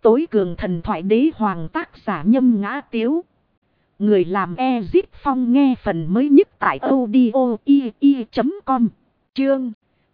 tối cường thần thoại đế hoàng tác giả Nhâm Ngã Tiếu. Người làm Ezip Phong nghe phần mới nhất tại audio.com. Chương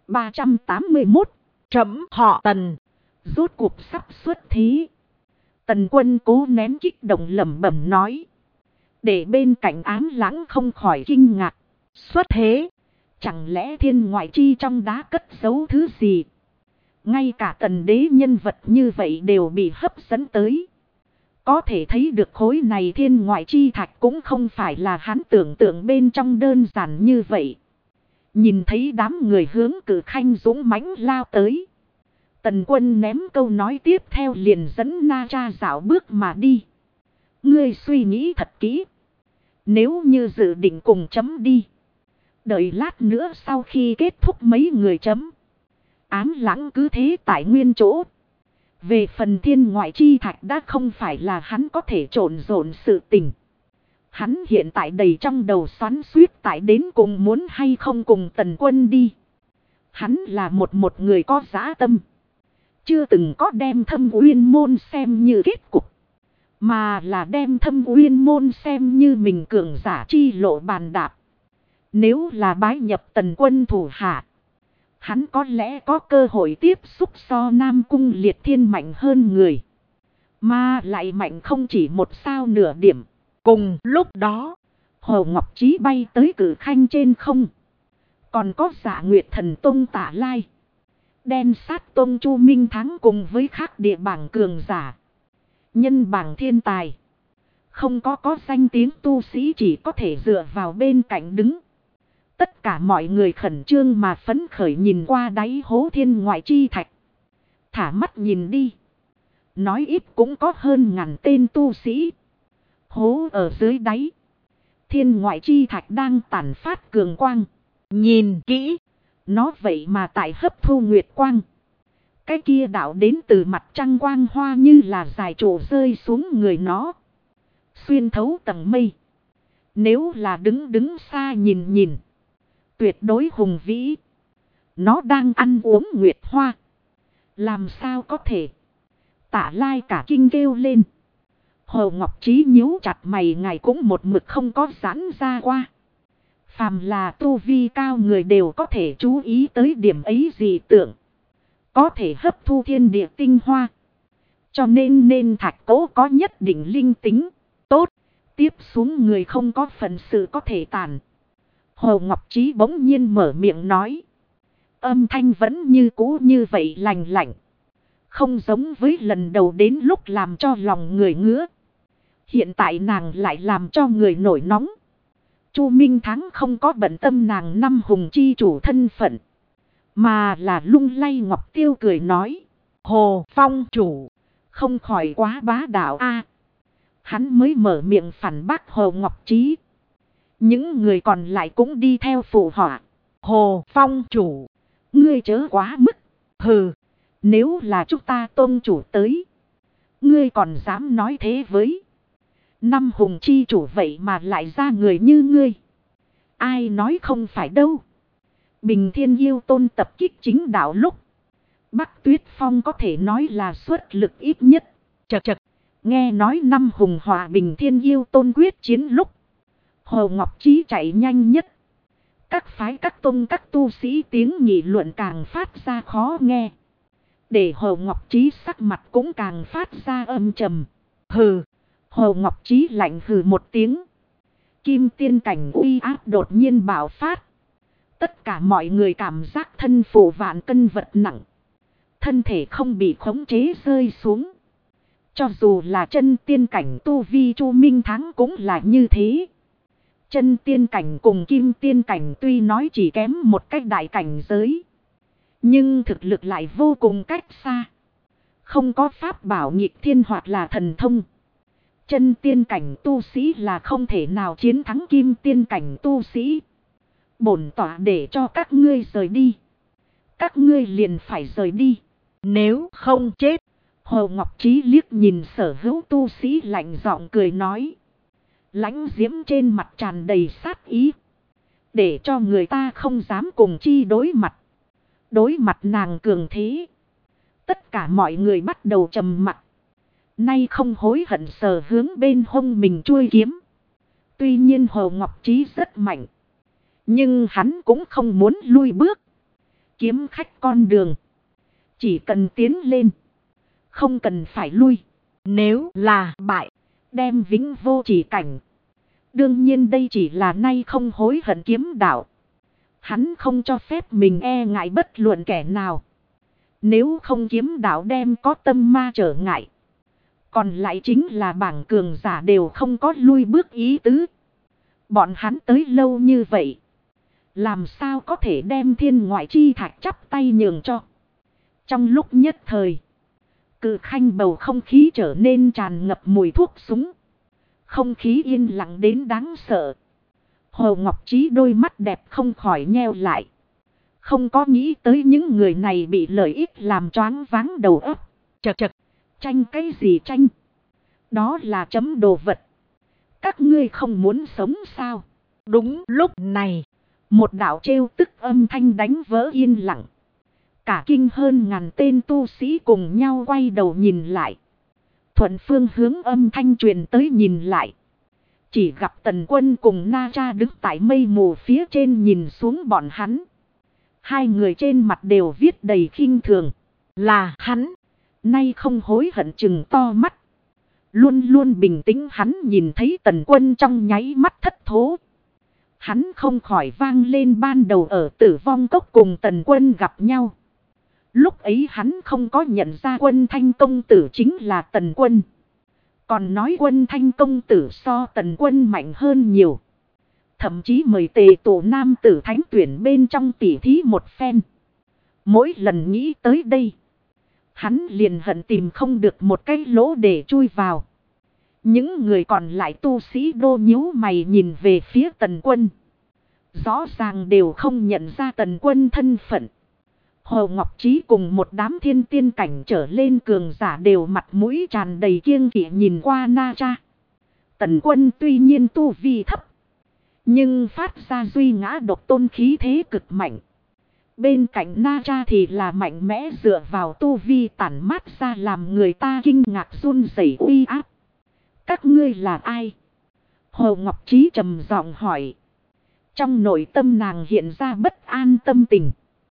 381. Trẫm họ Tần. Rốt cuộc sắp xuất thí. Tần Quân cố nén kích động lẩm bẩm nói. Để bên cạnh Ám Lãng không khỏi kinh ngạc. Xuất thế. Chẳng lẽ thiên ngoại chi trong đá cất giấu thứ gì? Ngay cả tần đế nhân vật như vậy đều bị hấp dẫn tới. Có thể thấy được khối này thiên ngoại chi thạch cũng không phải là hắn tưởng tượng bên trong đơn giản như vậy. Nhìn thấy đám người hướng Cử Khanh dũng mãnh lao tới. Tần Quân ném câu nói tiếp theo liền dẫn Na Tra dạo bước mà đi. Ngươi suy nghĩ thật kỹ. Nếu như dự định cùng chấm đi. Đợi lát nữa sau khi kết thúc mấy người chấm. Ám Lãng cứ thế tại nguyên chỗ. Về phần thiên ngoại chi thạch đã không phải là hắn có thể trộn rộn sự tình. Hắn hiện tại đầy trong đầu xoắn suýt tại đến cùng muốn hay không cùng Tần Quân đi. Hắn là một người có dã tâm. Chưa từng có đem Thâm Uyên Môn xem như kết cục. Mà là đem Thâm Uyên Môn xem như mình cường giả chi lộ bàn đạp. Nếu là bái nhập Tần Quân thủ hạ. Hắn có lẽ có cơ hội tiếp xúc so Nam Cung Liệt Thiên mạnh hơn người. Mà lại mạnh không chỉ một sao nửa điểm. Cùng lúc đó, Hồ Ngọc Chí bay tới Cử Khanh trên không. Còn có Dạ Nguyệt Thần Tông Tả Lai. Đen Sát Tông Chu Minh Thắng cùng với khác địa bảng cường giả. Nhân bảng thiên tài. Không có danh tiếng tu sĩ chỉ có thể dựa vào bên cạnh đứng. Tất cả mọi người khẩn trương mà phấn khởi nhìn qua đáy hố thiên ngoại chi thạch. Thả mắt nhìn đi. Nói ít cũng có hơn ngàn tên tu sĩ. Hố ở dưới đáy. Thiên ngoại chi thạch đang tản phát cường quang. Nhìn kỹ. Nó vậy mà tại hấp thu nguyệt quang. Cái kia đạo đến từ mặt trăng quang hoa như là dài trụ rơi xuống người nó. Xuyên thấu tầng mây. Nếu là đứng xa nhìn. Tuyệt đối hùng vĩ. Nó đang ăn uống nguyệt hoa. Làm sao có thể. Tả Lai cả kinh kêu lên. Hồ Ngọc Chí nhíu chặt mày ngài cũng một mực không có giãn ra qua. Phàm là tu vi cao người đều có thể chú ý tới điểm ấy dị tượng. Có thể hấp thu thiên địa tinh hoa. Cho nên thạch cố có nhất định linh tính. Tốt. Tiếp xuống người không có phần sự có thể tàn. Hồ Ngọc Chí bỗng nhiên mở miệng nói. Âm thanh vẫn như cũ như vậy lành lạnh. Không giống với lần đầu đến lúc làm cho lòng người ngứa. Hiện tại nàng lại làm cho người nổi nóng. Chu Minh Thắng không có bận tâm nàng năm hùng chi chủ thân phận. Mà là lung lay Ngọc Tiêu cười nói. Hồ Phong chủ. Không khỏi quá bá đạo a. Hắn mới mở miệng phản bác Hồ Ngọc Chí. Những người còn lại cũng đi theo phụ họa. Hồ Phong chủ. Ngươi chớ quá mức. Hừ. Nếu là chúng ta tôn chủ tới. Ngươi còn dám nói thế với. Năm hùng chi chủ vậy mà lại ra người như ngươi. Ai nói không phải đâu. Bình Thiên Yêu Tôn tập kích chính đạo lúc. Bắc Tuyết Phong có thể nói là xuất lực ít nhất. Chật. Nghe nói năm hùng hòa Bình Thiên Yêu Tôn quyết chiến lúc. Hồ Ngọc Chí chạy nhanh nhất. Các phái các tôn các tu sĩ tiếng nghị luận càng phát ra khó nghe. Để Hồ Ngọc Chí sắc mặt cũng càng phát ra âm trầm. Hừ. Hồ Ngọc Chí lạnh hừ một tiếng. Kim tiên cảnh uy áp đột nhiên bạo phát. Tất cả mọi người cảm giác thân phụ vạn cân vật nặng. Thân thể không bị khống chế rơi xuống. Cho dù là chân tiên cảnh tu vi Chu Minh Thắng cũng là như thế. Chân tiên cảnh cùng kim tiên cảnh tuy nói chỉ kém một cách đại cảnh giới. Nhưng thực lực lại vô cùng cách xa. Không có pháp bảo nghịch thiên hoặc là thần thông. Chân tiên cảnh tu sĩ là không thể nào chiến thắng kim tiên cảnh tu sĩ. Bổn tỏa để cho các ngươi rời đi. Các ngươi liền phải rời đi. Nếu không chết. Hồ Ngọc Chí liếc nhìn sở hữu tu sĩ lạnh giọng cười nói. Lãnh diễm trên mặt tràn đầy sát ý. Để cho người ta không dám cùng chi đối mặt. Đối mặt nàng cường thế. Tất cả mọi người bắt đầu trầm mặc. Nay không hối hận sờ hướng bên hông mình chuôi kiếm. Tuy nhiên Hồ Ngọc Trí rất mạnh. Nhưng hắn cũng không muốn lui bước. Kiếm khách con đường. Chỉ cần tiến lên. Không cần phải lui. Nếu là bại. Đem vĩnh vô chỉ cảnh. Đương nhiên đây chỉ là nay không hối hận kiếm đạo. Hắn không cho phép mình e ngại bất luận kẻ nào. Nếu không kiếm đạo đem có tâm ma trở ngại. Còn lại chính là bảng cường giả đều không có lui bước ý tứ. Bọn hắn tới lâu như vậy. Làm sao có thể đem thiên ngoại chi thạch chắp tay nhường cho. Trong lúc nhất thời. Cự khanh bầu không khí trở nên tràn ngập mùi thuốc súng. Không khí yên lặng đến đáng sợ. Hồ Ngọc Trí đôi mắt đẹp không khỏi nheo lại. Không có nghĩ tới những người này bị lợi ích làm choáng váng đầu óc. Chật chật, tranh cái gì tranh? Đó là chấm đồ vật. Các ngươi không muốn sống sao? Đúng lúc này, một đạo trêu tức âm thanh đánh vỡ yên lặng. Cả kinh hơn ngàn tên tu sĩ cùng nhau quay đầu nhìn lại. Thuận phương hướng âm thanh truyền tới nhìn lại. Chỉ gặp Tần Quân cùng Na Cha đứng tại mây mù phía trên nhìn xuống bọn hắn. Hai người trên mặt đều viết đầy khinh thường. Là hắn. Nay không hối hận chừng to mắt. Luôn luôn bình tĩnh hắn nhìn thấy Tần Quân trong nháy mắt thất thố. Hắn không khỏi vang lên ban đầu ở Tử Vong Cốc cùng Tần Quân gặp nhau. Lúc ấy hắn không có nhận ra Quân Thanh công tử chính là Tần Quân. Còn nói Quân Thanh công tử so Tần Quân mạnh hơn nhiều. Thậm chí mời Tề tổ nam tử thánh tuyển bên trong tỉ thí một phen. Mỗi lần nghĩ tới đây. Hắn liền hận tìm không được một cái lỗ để chui vào. Những người còn lại tu sĩ đô nhíu mày nhìn về phía Tần Quân. Rõ ràng đều không nhận ra Tần Quân thân phận. Hồ Ngọc Trí cùng một đám thiên tiên cảnh trở lên cường giả đều mặt mũi tràn đầy kiêng kỵ nhìn qua Na Cha. Tần Quân tuy nhiên tu vi thấp. Nhưng phát ra duy ngã độc tôn khí thế cực mạnh. Bên cạnh Na Cha thì là mạnh mẽ dựa vào tu vi tản mát ra làm người ta kinh ngạc run rẩy uy áp. Các ngươi là ai? Hồ Ngọc Trí trầm giọng hỏi. Trong nội tâm nàng hiện ra bất an tâm tình.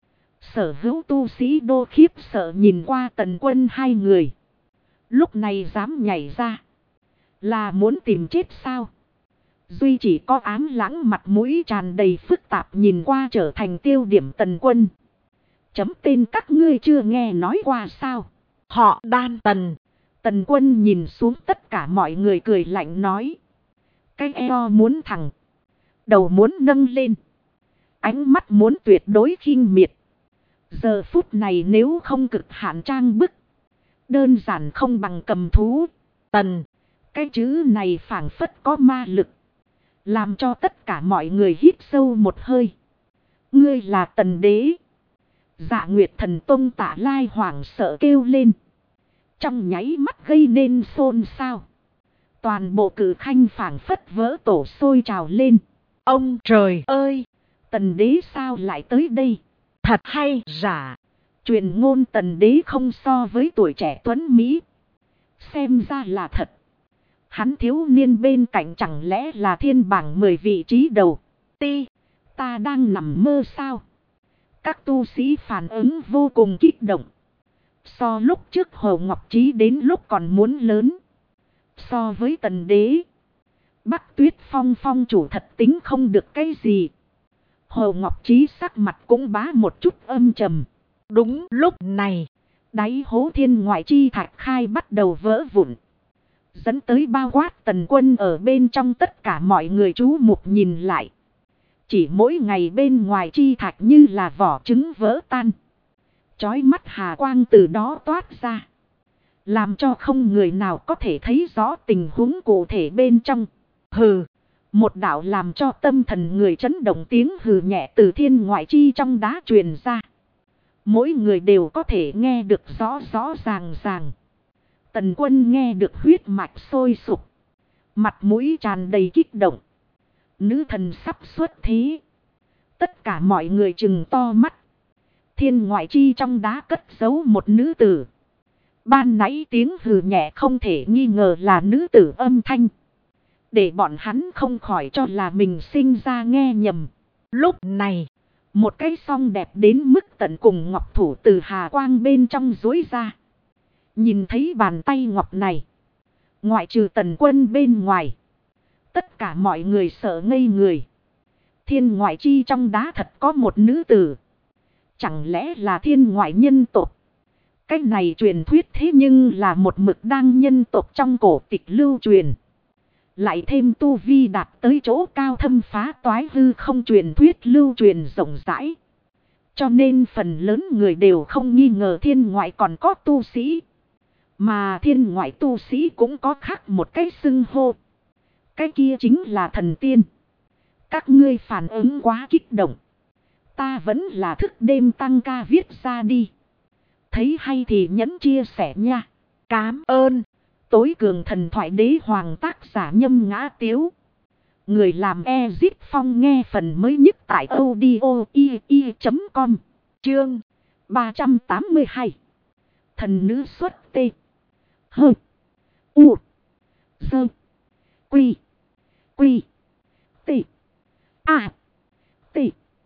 Sở hữu tu sĩ đô khiếp sợ nhìn qua Tần Quân hai người. Lúc này dám nhảy ra. Là muốn tìm chết sao? Duy chỉ có ám lãng mặt mũi tràn đầy phức tạp nhìn qua trở thành tiêu điểm Tần Quân. Chấm tên các ngươi chưa nghe nói qua sao? Họ Đan Tần. Tần Quân nhìn xuống tất cả mọi người cười lạnh nói. Cái eo muốn thẳng. Đầu muốn nâng lên. Ánh mắt muốn tuyệt đối khinh miệt. Giờ phút này nếu không cực hạn trang bức. Đơn giản không bằng cầm thú. Tần. Cái chữ này phảng phất có ma lực. Làm cho tất cả mọi người hít sâu một hơi. Ngươi là Tần Đế. Dạ Nguyệt Thần Tông Tạ Lai hoảng sợ kêu lên. Trong nháy mắt gây nên xôn xao. Toàn bộ cử khanh phảng phất vỡ tổ sôi trào lên. Ông trời ơi! Tần Đế sao lại tới đây? Thật hay giả? Truyền ngôn Tần Đế không so với tuổi trẻ tuấn Mỹ. Xem ra là thật. Hắn thiếu niên bên cạnh chẳng lẽ là thiên bảng 10 vị trí đầu. Ta đang nằm mơ sao? Các tu sĩ phản ứng vô cùng kích động. So lúc trước Hồ Ngọc Trí đến lúc còn muốn lớn. So với Tần Đế. Bắc Tuyết Phong phong chủ thật tính không được cái gì. Hồ Ngọc Trí sắc mặt cũng bá một chút âm trầm. Đúng lúc này. Đáy hố thiên ngoại chi thạch khai bắt đầu vỡ vụn. Dẫn tới bao quát Tần Quân ở bên trong tất cả mọi người chú mục nhìn lại. Chỉ mỗi ngày bên ngoài chi thạch như là vỏ trứng vỡ tan. Chói mắt hà quang từ đó toát ra. Làm cho không người nào có thể thấy rõ tình huống cụ thể bên trong. Hừ. Một đạo làm cho tâm thần người chấn động tiếng hừ nhẹ từ thiên ngoại chi trong đá truyền ra. Mỗi người đều có thể nghe được rõ rõ ràng ràng. Tần Quân nghe được huyết mạch sôi sục. Mặt mũi tràn đầy kích động. Nữ thần sắp xuất thế. Tất cả mọi người trừng to mắt. Thiên ngoại chi trong đá cất giấu một nữ tử. Ban nãy tiếng hừ nhẹ không thể nghi ngờ là nữ tử âm thanh. Để bọn hắn không khỏi cho là mình sinh ra nghe nhầm. Lúc này, một cái song đẹp đến mức tận cùng ngọc thủ từ hà quang bên trong duỗi ra. Nhìn thấy bàn tay ngọc này, ngoại trừ Tần Quân bên ngoài, tất cả mọi người sợ ngây người. Thiên ngoại chi trong đá thật có một nữ tử. Chẳng lẽ là thiên ngoại nhân tộc? Cái này truyền thuyết thế nhưng là một mực đang nhân tộc trong cổ tịch lưu truyền. Lại thêm tu vi đạt tới chỗ cao thâm phá toái hư không, truyền thuyết lưu truyền rộng rãi. Cho nên phần lớn người đều không nghi ngờ thiên ngoại còn có tu sĩ. Mà thiên ngoại tu sĩ cũng có khác một cái xưng hô. Cái kia chính là thần tiên. Các ngươi phản ứng quá kích động. Ta vẫn là thức đêm tăng ca viết ra đi. Thấy hay thì nhấn chia sẻ nha. Cám ơn. Tối cường thần thoại đế hoàng tác giả Nhâm Ngã Tiếu. Người làm Ezip Phong nghe phần mới nhất tại audio.com. Chương 382. Thần nữ xuất tê. Hơ. U. Dơ. Quy. Quy. Tê. À. Tê.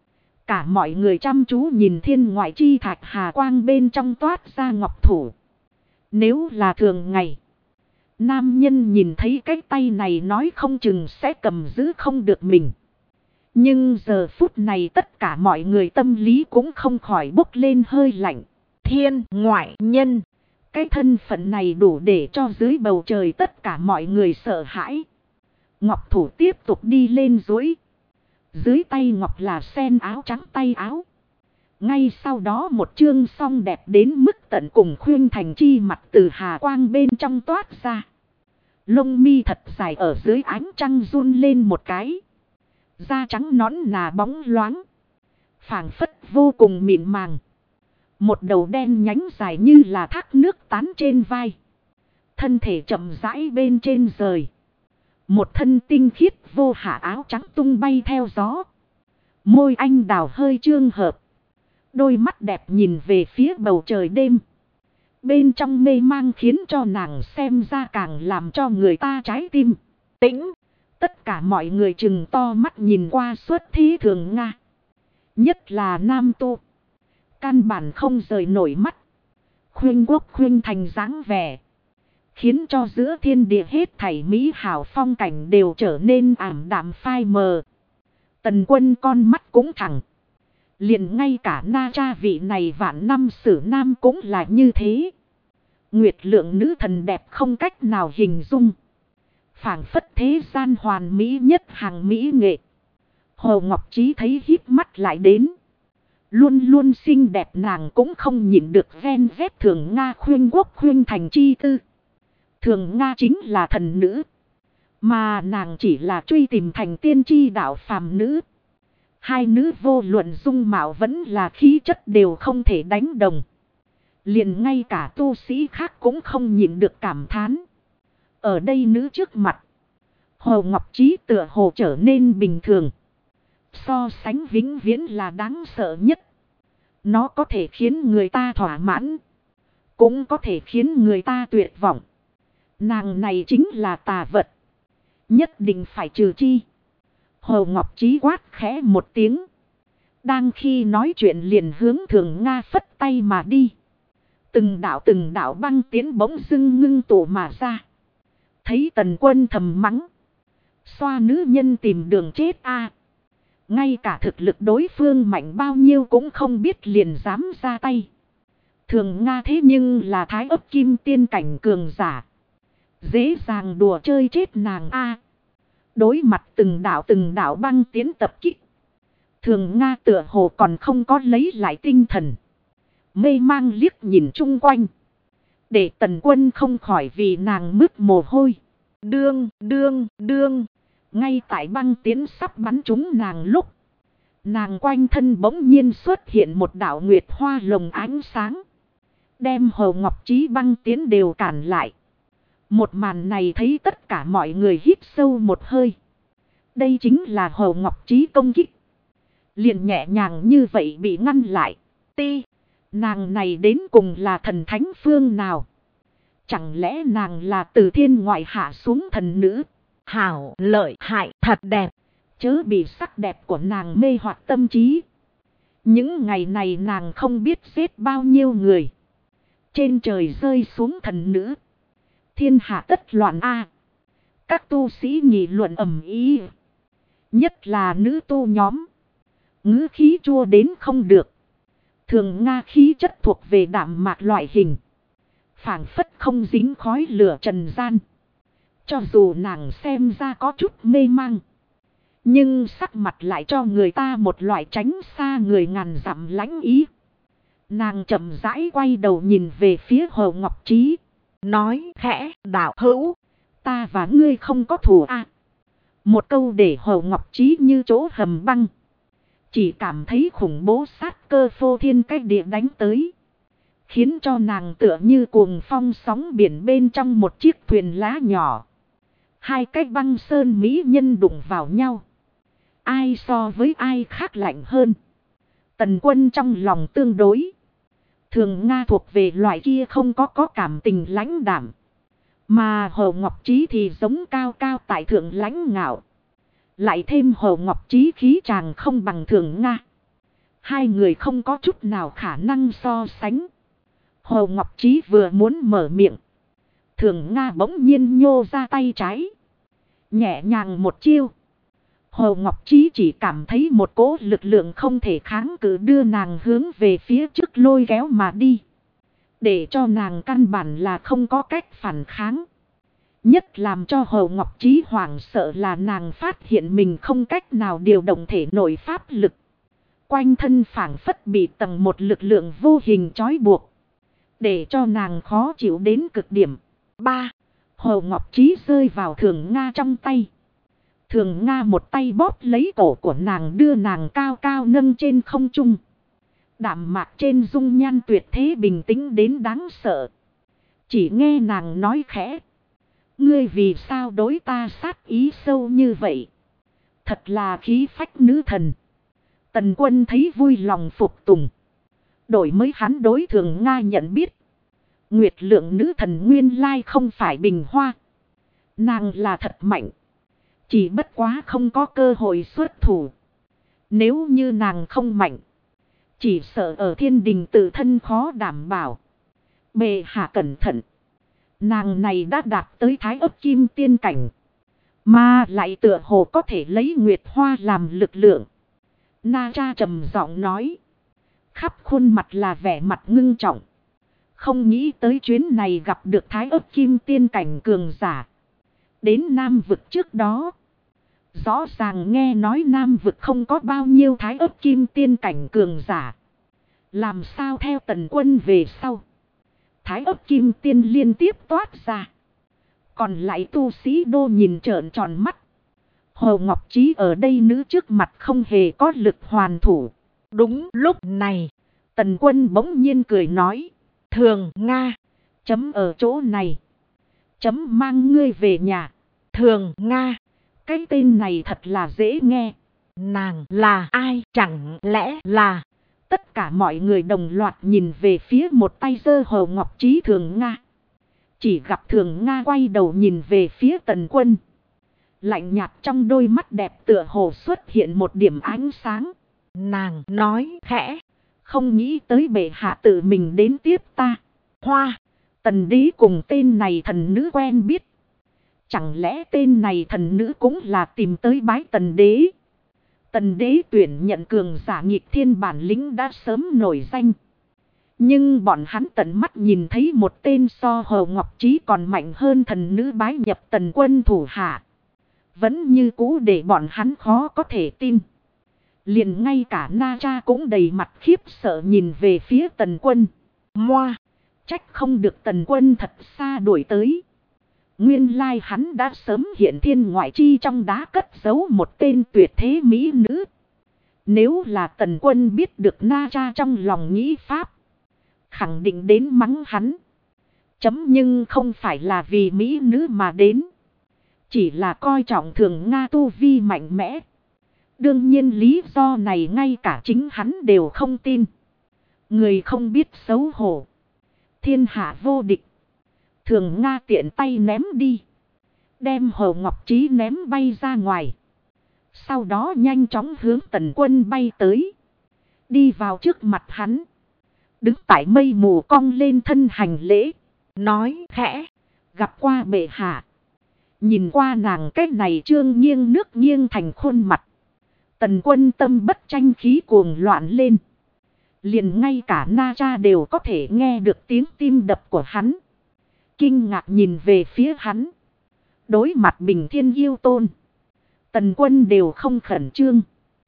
Cả mọi người chăm chú nhìn thiên ngoại chi thạch hà quang bên trong toát ra ngọc thủ. Nếu là thường ngày, nam nhân nhìn thấy cái tay này nói không chừng sẽ cầm giữ không được mình. Nhưng giờ phút này tất cả mọi người tâm lý cũng không khỏi bốc lên hơi lạnh. Thiên ngoại nhân. Cái thân phận này đủ để cho dưới bầu trời tất cả mọi người sợ hãi. Ngọc thủ tiếp tục đi lên duỗi. Dưới tay ngọc là sen áo trắng tay áo. Ngay sau đó một chương song đẹp đến mức tận cùng khuyên thành chi mặt từ hà quang bên trong toát ra. Lông mi thật dài ở dưới ánh trăng run lên một cái. Da trắng nõn nà bóng loáng. Phảng phất vô cùng mịn màng. Một đầu đen nhánh dài như là thác nước tán trên vai. Thân thể chậm rãi bên trên rời. Một thân tinh khiết vô hạ áo trắng tung bay theo gió. Môi anh đào hơi trương hợp. Đôi mắt đẹp nhìn về phía bầu trời đêm. Bên trong mê mang khiến cho nàng xem ra càng làm cho người ta trái tim tĩnh. Tất cả mọi người chừng to mắt nhìn qua xuất thí Thường Nga. Nhất là nam tu. Căn bản không rời nổi mắt. Khuynh quốc khuynh thành dáng vẻ. Khiến cho giữa thiên địa hết thảy mỹ hảo phong cảnh đều trở nên ảm đạm phai mờ. Tần Quân con mắt cũng thẳng. Liền ngay cả na cha vị này vạn năm sử nam cũng là như thế. Nguyệt lượng nữ thần đẹp không cách nào hình dung. Phảng phất thế gian hoàn mỹ nhất hàng mỹ nghệ. Hồ Ngọc Trí thấy híp mắt lại đến. Luôn luôn xinh đẹp nàng cũng không nhịn được ven vét Thường Nga khuyên quốc khuyên thành chi tư. Thường Nga chính là thần nữ. Mà nàng chỉ là truy tìm thành tiên tri đạo phàm nữ. Hai nữ vô luận dung mạo vẫn là khí chất đều không thể đánh đồng. Liền ngay cả tu sĩ khác cũng không nhịn được cảm thán. Ở đây nữ trước mặt. Hồ Ngọc Trí tựa hồ trở nên bình thường. So sánh vĩnh viễn là đáng sợ nhất. Nó có thể khiến người ta thỏa mãn. Cũng có thể khiến người ta tuyệt vọng. Nàng này chính là tà vật. Nhất định phải trừ chi. Hồ Ngọc Trí quát khẽ một tiếng. Đang khi nói chuyện liền hướng Thường Nga phất tay mà đi. Từng đạo băng tiến bỗng dưng ngưng tụ mà ra. Thấy Tần Quân thầm mắng. Xoa nữ nhân tìm đường chết a. Ngay cả thực lực đối phương mạnh bao nhiêu cũng không biết liền dám ra tay. Thường Nga thế nhưng là thái ấp kim tiên cảnh cường giả. Dễ dàng đùa chơi chết nàng a. Đối mặt từng đạo băng tiến tập kích. Thường Nga tựa hồ còn không có lấy lại tinh thần. Mê mang liếc nhìn chung quanh. Để Tần Quân không khỏi vì nàng mướt mồ hôi. Đương. Ngay tại băng tiến sắp bắn trúng nàng lúc. Nàng quanh thân bỗng nhiên xuất hiện một đạo nguyệt hoa lồng ánh sáng. Đem Hồ Ngọc Trí băng tiến đều cản lại. Một màn này thấy tất cả mọi người hít sâu một hơi. Đây chính là Hồ Ngọc Trí công kích. Liền nhẹ nhàng như vậy bị ngăn lại. Nàng này đến cùng là thần thánh phương nào? Chẳng lẽ nàng là từ thiên ngoại hạ xuống thần nữ? Hảo lợi hại thật đẹp. Chớ bị sắc đẹp của nàng mê hoặc tâm trí. Những ngày này nàng không biết giết bao nhiêu người. Trên trời rơi xuống thần nữ. Thiên hạ tất loạn a. Các tu sĩ nghị luận ầm ĩ. Nhất là nữ tu nhóm. Ngữ khí chua đến không được. Thường Nga khí chất thuộc về đạm mạc loại hình. Phảng phất không dính khói lửa trần gian. Cho dù nàng xem ra có chút mê mang. Nhưng sắc mặt lại cho người ta một loại tránh xa người ngàn dặm lãnh ý. Nàng chậm rãi quay đầu nhìn về phía Hồ Ngọc Trí. Nói khẽ, đạo hữu, ta và ngươi không có thù à. Một câu để Hồ Ngọc Trí như chỗ hầm băng. Chỉ cảm thấy khủng bố sát cơ phô thiên cách địa đánh tới. Khiến cho nàng tựa như cuồng phong sóng biển bên trong một chiếc thuyền lá nhỏ. Hai cái băng sơn mỹ nhân đụng vào nhau. Ai so với ai khác lạnh hơn. Tần Quân trong lòng tương đối. Thường Nga thuộc về loại kia không có cảm tình lãnh đạm. Mà Hồ Ngọc Trí thì giống cao cao tại thượng lãnh ngạo. Lại thêm Hồ Ngọc Trí khí chàng không bằng Thường Nga. Hai người không có chút nào khả năng so sánh. Hồ Ngọc Trí vừa muốn mở miệng. Thường Nga bỗng nhiên nhô ra tay trái. Nhẹ nhàng một chiêu. Hồ Ngọc Trí chỉ cảm thấy một cỗ lực lượng không thể kháng cự đưa nàng hướng về phía trước lôi kéo mà đi. Để cho nàng căn bản là không có cách phản kháng. Nhất làm cho Hồ Ngọc Trí hoảng sợ là nàng phát hiện mình không cách nào điều động thể nội pháp lực. Quanh thân phảng phất bị tầng một lực lượng vô hình trói buộc. Để cho nàng khó chịu đến cực điểm. 3. Hồ Ngọc Trí rơi vào Thường Nga trong tay. Thường Nga một tay bóp lấy cổ của nàng đưa nàng cao cao nâng trên không trung. Đạm mạc trên dung nhan tuyệt thế bình tĩnh đến đáng sợ. Chỉ nghe nàng nói khẽ. Ngươi vì sao đối ta sát ý sâu như vậy? Thật là khí phách nữ thần. Tần Quân thấy vui lòng phục tùng. Đổi mới hắn đối Thường Nga nhận biết. Nguyệt lượng nữ thần nguyên lai không phải bình hoa. Nàng là thật mạnh. Chỉ bất quá không có cơ hội xuất thủ. Nếu như nàng không mạnh. Chỉ sợ ở thiên đình tự thân khó đảm bảo. Bệ hạ cẩn thận. Nàng này đã đạt tới thái ấp kim tiên cảnh. Mà lại tựa hồ có thể lấy nguyệt hoa làm lực lượng. Na Cha trầm giọng nói. Khắp khuôn mặt là vẻ mặt ngưng trọng. Không nghĩ tới chuyến này gặp được thái ấp kim tiên cảnh cường giả. Đến Nam vực trước đó. Rõ ràng nghe nói Nam vực không có bao nhiêu thái ấp kim tiên cảnh cường giả. Làm sao theo Tần Quân về sau. Thái ấp kim tiên liên tiếp toát ra. Còn lại tu sĩ đô nhìn trợn tròn mắt. Hồ Ngọc Trí ở đây nữ trước mặt không hề có lực hoàn thủ. Đúng lúc này. Tần Quân bỗng nhiên cười nói. Thường Nga. Chấm ở chỗ này. Chấm mang ngươi về nhà. Thường Nga. Cái tên này thật là dễ nghe. Nàng là ai? Chẳng lẽ là... Tất cả mọi người đồng loạt nhìn về phía một tay giơ Hồ Ngọc Trí Thường Nga. Chỉ gặp Thường Nga quay đầu nhìn về phía Tần Quân. Lạnh nhạt trong đôi mắt đẹp tựa hồ xuất hiện một điểm ánh sáng. Nàng nói khẽ. Không nghĩ tới bệ hạ tự mình đến tiếp ta. Hoa. Tần đế cùng tên này thần nữ quen biết. Chẳng lẽ tên này thần nữ cũng là tìm tới bái Tần đế. Tần đế tuyển nhận cường giả nghịch thiên bản lĩnh đã sớm nổi danh. Nhưng bọn hắn tận mắt nhìn thấy một tên so Hồ Ngọc Trí còn mạnh hơn thần nữ bái nhập Tần Quân thủ hạ. Vẫn như cũ để bọn hắn khó có thể tin. Liền ngay cả Na Cha cũng đầy mặt khiếp sợ nhìn về phía Tần Quân. Moa, trách không được Tần Quân thật xa đuổi tới. Nguyên lai hắn đã sớm hiện thiên ngoại chi trong đá cất giấu một tên tuyệt thế mỹ nữ. Nếu là Tần Quân biết được Na Cha trong lòng nghĩ pháp. Khẳng định đến mắng hắn. Chấm nhưng không phải là vì mỹ nữ mà đến. Chỉ là coi trọng Thường Nga tu vi mạnh mẽ. Đương nhiên lý do này ngay cả chính hắn đều không tin. Người không biết xấu hổ. Thiên hạ vô địch. Thường Nga tiện tay ném đi. Đem Hồ Ngọc Trí ném bay ra ngoài. Sau đó nhanh chóng hướng Tần Quân bay tới. Đi vào trước mặt hắn. Đứng tại mây mù cong lên thân hành lễ. Nói khẽ. Gặp qua bệ hạ. Nhìn qua nàng cái này trương nghiêng nước nghiêng thành khuôn mặt. Tần Quân tâm bất tranh khí cuồng loạn lên. Liền ngay cả Na Cha đều có thể nghe được tiếng tim đập của hắn. Kinh ngạc nhìn về phía hắn. Đối mặt Bình Thiên Yêu Tôn. Tần Quân đều không khẩn trương.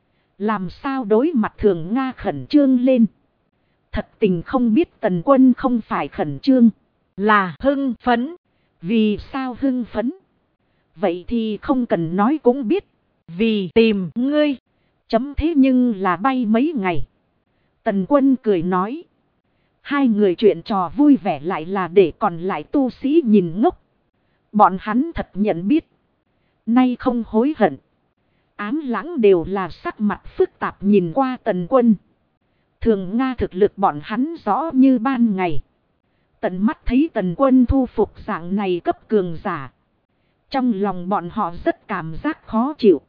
Làm sao đối mặt Thường Nga khẩn trương lên. Thật tình không biết Tần Quân không phải khẩn trương. Là hưng phấn. Vì sao hưng phấn? Vậy thì không cần nói cũng biết. Vì tìm ngươi. Chấm thế nhưng là bay mấy ngày. Tần Quân cười nói. Hai người chuyện trò vui vẻ lại là để còn lại tu sĩ nhìn ngốc. Bọn hắn thật nhận biết. Nay không hối hận. Ám Lãng đều là sắc mặt phức tạp nhìn qua Tần Quân. Thường Nga thực lực bọn hắn rõ như ban ngày. Tận mắt thấy Tần Quân thu phục dạng này cấp cường giả. Trong lòng bọn họ rất cảm giác khó chịu.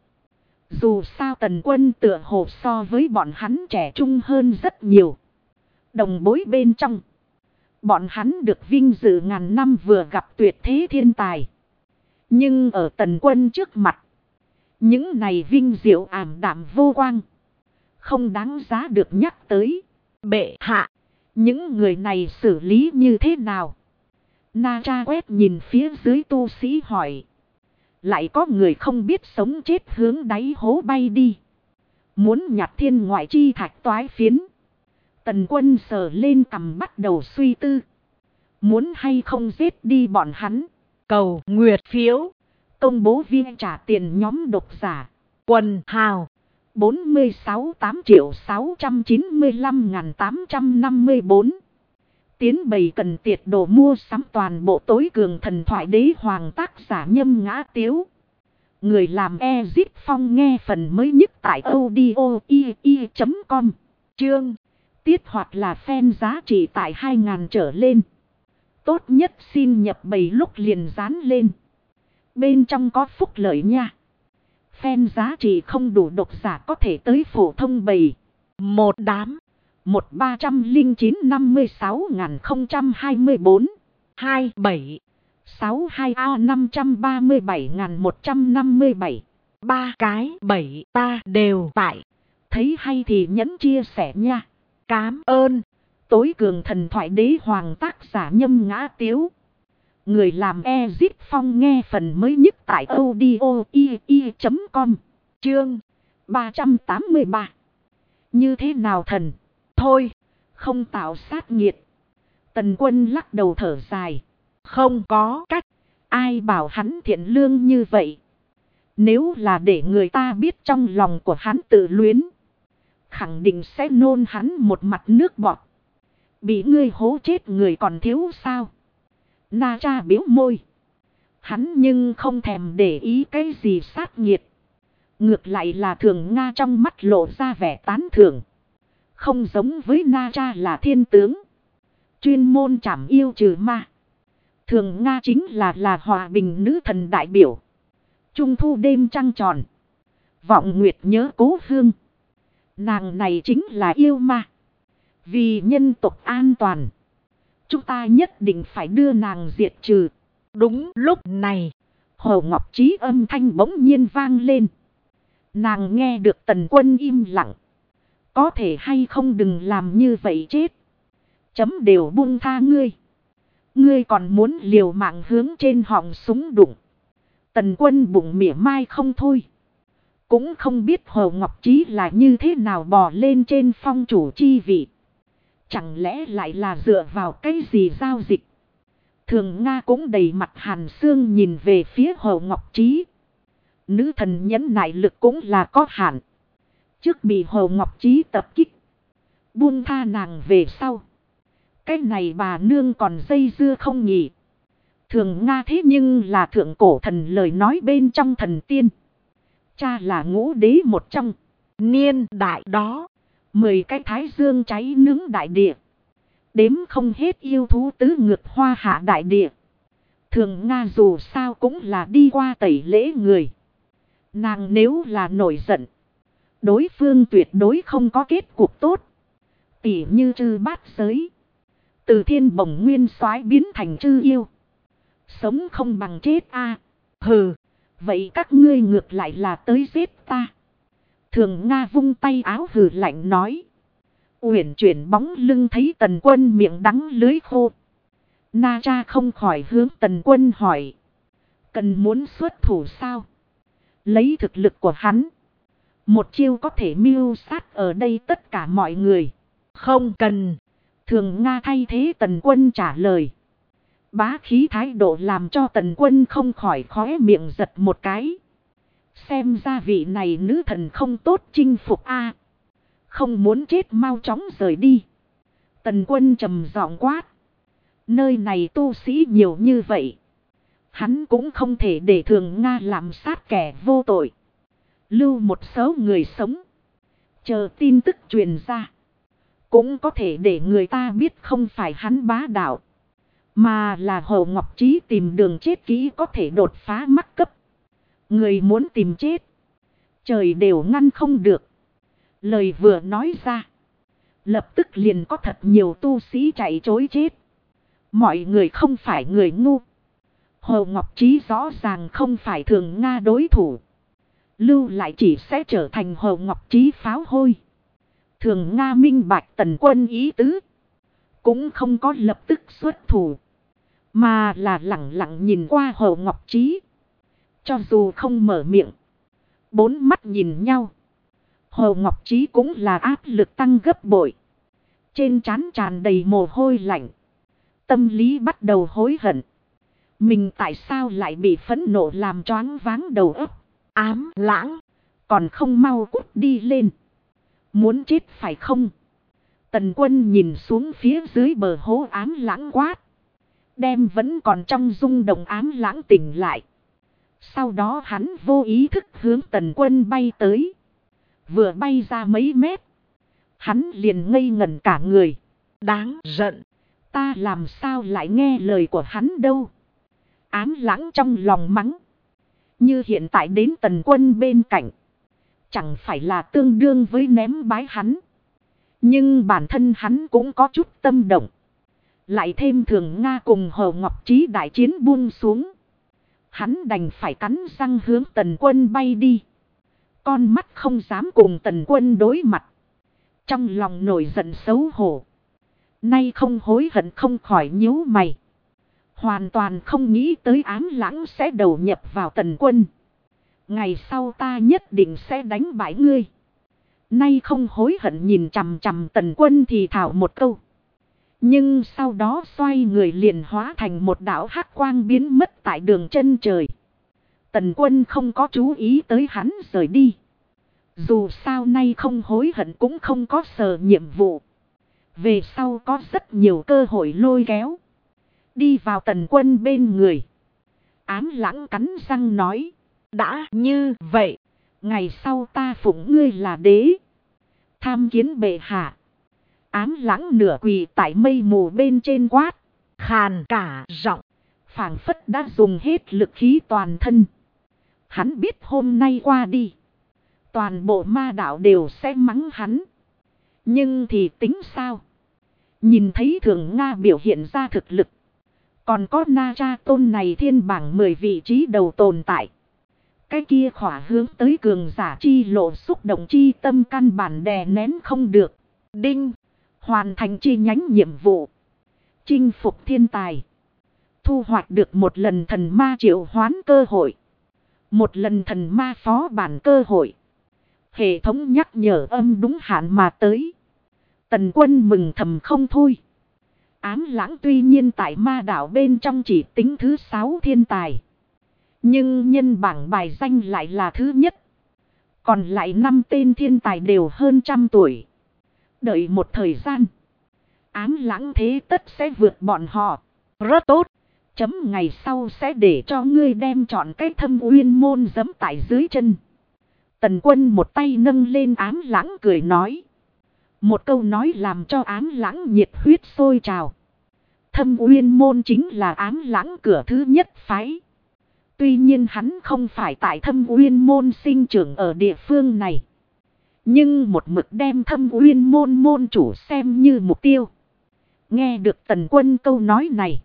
Dù sao Tần Quân tựa hồ so với bọn hắn trẻ trung hơn rất nhiều. Đồng bối bên trong. Bọn hắn được vinh dự ngàn năm vừa gặp tuyệt thế thiên tài. Nhưng ở Tần Quân trước mặt. Những này vinh diệu ảm đạm vô quang. Không đáng giá được nhắc tới. Bệ hạ. Những người này xử lý như thế nào? Na Cha quét nhìn phía dưới tu sĩ hỏi. Lại có người không biết sống chết hướng đáy hố bay đi. Muốn nhặt thiên ngoại chi thạch toái phiến. Tần Quân sờ lên cằm bắt đầu suy tư. Muốn hay không giết đi bọn hắn. Cầu nguyệt phiếu. Công bố viên trả tiền nhóm độc giả. Quần hào. 46.695.854. Tiến bày cần tiệt đồ mua sắm toàn bộ tối cường thần thoại đế hoàng tác giả Nhâm Ngã Tiếu. Người làm Ezip Phong nghe phần mới nhất tại audio.com. Chương. Tiết hoặc là fan giá trị tại 2.000 trở lên. Tốt nhất xin nhập bầy lúc liền dán lên. Bên trong có phúc lợi nha. Fan giá trị không đủ độc giả có thể tới phổ thông bầy. Một đám. 1-309-56-024. 27. 62A-537-157. 3 cái 7 ta đều tại. Thấy hay thì nhấn chia sẻ nha. Cám ơn. Tối cường thần thoại đế hoàng tác giả Nhâm Ngã Tiếu. Người làm Ezip Phong nghe phần mới nhất tại audio.com. Chương 383. Như thế nào thần? Thôi, không tạo sát nghiệt. Tần Quân lắc đầu thở dài. Không có cách. Ai bảo hắn thiện lương như vậy? Nếu là để người ta biết trong lòng của hắn tự luyến. Khẳng định sẽ nôn hắn một mặt nước bọt. Bị ngươi hố chết người còn thiếu sao? Na Cha biếu môi. Hắn nhưng không thèm để ý cái gì sát nghiệt. Ngược lại là Thường Nga trong mắt lộ ra vẻ tán thưởng. Không giống với Na Cha là thiên tướng. Chuyên môn trảm yêu trừ ma. Thường Nga chính là hòa bình nữ thần đại biểu. Trung thu đêm trăng tròn. Vọng nguyệt nhớ cố hương. Nàng này chính là yêu ma. Vì nhân tộc an toàn. Chúng ta nhất định phải đưa nàng diệt trừ. Đúng lúc này. Hồ Ngọc Trí âm thanh bỗng nhiên vang lên. Nàng nghe được Tần Quân im lặng. Có thể hay không đừng làm như vậy chết. Chấm đều buông tha ngươi. Ngươi còn muốn liều mạng hướng trên họng súng đụng. Tần Quân bụng mỉa mai không thôi. Cũng không biết Hồ Ngọc Trí là như thế nào bò lên trên phong chủ chi vị. Chẳng lẽ lại là dựa vào cái gì giao dịch. Thường Nga cũng đầy mặt hàn xương nhìn về phía Hồ Ngọc Trí. Nữ thần nhẫn nại lực cũng là có hạn. Trước bị Hồ Ngọc Trí tập kích. Buông tha nàng về sau. Cái này bà nương còn dây dưa không nhỉ. Thường Nga thế nhưng là thượng cổ thần lời nói bên trong thần tiên. Cha là ngũ đế một trong. Niên đại đó. 10 cái thái dương cháy nướng đại địa. Đếm không hết yêu thú tứ ngược hoa hạ đại địa. Thường Nga dù sao cũng là đi qua tẩy lễ người. Nàng nếu là nổi giận, đối phương tuyệt đối không có kết cục tốt. Tỉ như Trư Bát Giới, từ thiên bổng nguyên soái biến thành Trư Yêu. Sống không bằng chết a. Hừ, vậy các ngươi ngược lại là tới giết ta. Thường Nga vung tay áo hừ lạnh nói. Uyển chuyển bóng lưng thấy Tần Quân miệng đắng lưới khô. Na Cha không khỏi hướng Tần Quân hỏi. Cần muốn xuất thủ sao? Lấy thực lực của hắn, một chiêu có thể mưu sát ở đây tất cả mọi người. Không cần. Thường Nga thay thế Tần Quân trả lời. Bá khí thái độ làm cho Tần Quân không khỏi khóe miệng giật một cái. Xem ra vị này nữ thần không tốt chinh phục a. Không muốn chết mau chóng rời đi. Tần Quân trầm giọng quát. Nơi này tu sĩ nhiều như vậy, hắn cũng không thể để Thường Nga làm sát kẻ vô tội. Lưu một số người sống, chờ tin tức truyền ra, cũng có thể để người ta biết không phải hắn bá đạo, mà là Hồ Ngọc Trí tìm đường chết kỹ có thể đột phá mắc cấp. Người muốn tìm chết, trời đều ngăn không được. Lời vừa nói ra, lập tức liền có thật nhiều tu sĩ chạy trối chết. Mọi người không phải người ngu. Hồ Ngọc Trí rõ ràng không phải Thường Nga đối thủ. Lưu lại chỉ sẽ trở thành Hồ Ngọc Trí pháo hôi. Thường Nga minh bạch Tần Quân ý tứ, cũng không có lập tức xuất thủ, mà là lặng lặng nhìn qua Hồ Ngọc Trí. Cho dù không mở miệng, bốn mắt nhìn nhau, Hồ Ngọc Trí cũng là áp lực tăng gấp bội. Trên trán tràn đầy mồ hôi lạnh. Tâm lý bắt đầu hối hận. Mình tại sao lại bị phẫn nộ làm choáng váng đầu óc? Ám Lãng, còn không mau cút đi lên. Muốn chết phải không? Tần Quân nhìn xuống phía dưới bờ hố Ám Lãng quát. Đem vẫn còn trong rung động Ám Lãng tỉnh lại. Sau đó hắn vô ý thức hướng Tần Quân bay tới. Vừa bay ra mấy mét, hắn liền ngây ngẩn cả người. Đáng giận, ta làm sao lại nghe lời của hắn đâu? Ám Lãng trong lòng mắng. Như hiện tại đến Tần Quân bên cạnh, chẳng phải là tương đương với ném bái hắn. Nhưng bản thân hắn cũng có chút tâm động. Lại thêm Thường Nga cùng Hồ Ngọc Trí đại chiến buông xuống, hắn đành phải cắn răng hướng Tần Quân bay đi. Con mắt không dám cùng Tần Quân đối mặt, trong lòng nổi giận xấu hổ. Nay không hối hận không khỏi nhíu mày. Hoàn toàn không nghĩ tới Ám Lãng sẽ đầu nhập vào Tần Quân. Ngày sau ta nhất định sẽ đánh bại ngươi. Nay không hối hận nhìn chằm chằm Tần Quân thì thảo một câu. Nhưng sau đó xoay người liền hóa thành một đạo hắc quang biến mất tại đường chân trời. Tần Quân không có chú ý tới hắn rời đi. Dù sao nay không hối hận cũng không có sờ nhiệm vụ. Về sau có rất nhiều cơ hội lôi kéo. Đi vào Tần Quân bên người. Ám Lãng cắn răng nói. Đã như vậy, ngày sau ta phụng ngươi là đế. Tham kiến bệ hạ. Ám Lãng nửa quỳ tại mây mù bên trên quát. Khàn cả giọng, phảng phất đã dùng hết lực khí toàn thân. Hắn biết hôm nay qua đi, toàn bộ ma đạo đều sẽ mắng hắn. Nhưng thì tính sao? Nhìn thấy Thường Nga biểu hiện ra thực lực, còn có Na Cha tôn này thiên bảng 10 vị trí đầu tồn tại, cái kia khỏa hướng tới cường giả chi lộ xúc động chi tâm căn bản đè nén không được. Đinh, hoàn thành chi nhánh nhiệm vụ. Chinh phục thiên tài. Thu hoạch được một lần thần ma triệu hoán cơ hội. Một lần thần ma phó bản cơ hội. Hệ thống nhắc nhở âm đúng hạn mà tới. Tần Quân mừng thầm không thôi. Ám Lãng tuy nhiên tại ma đảo bên trong chỉ tính thứ 6 thiên tài, nhưng nhân bảng bài danh lại là thứ nhất. Còn lại 5 tên thiên tài đều hơn 100 tuổi. Đợi một thời gian, Ám Lãng thế tất sẽ vượt bọn họ. Rất tốt. Chấm ngày sau sẽ để cho ngươi đem chọn cái Thâm Uyên môn giẫm tại dưới chân. Tần Quân một tay nâng lên Ám Lãng cười nói. Một câu nói làm cho Ám Lãng nhiệt huyết sôi trào. Thâm Uyên Môn chính là Ám Lãng cửa thứ nhất phái. Tuy nhiên hắn không phải tại Thâm Uyên Môn sinh trưởng ở địa phương này. Nhưng một mực đem Thâm Uyên Môn môn chủ xem như mục tiêu. Nghe được Tần Quân câu nói này.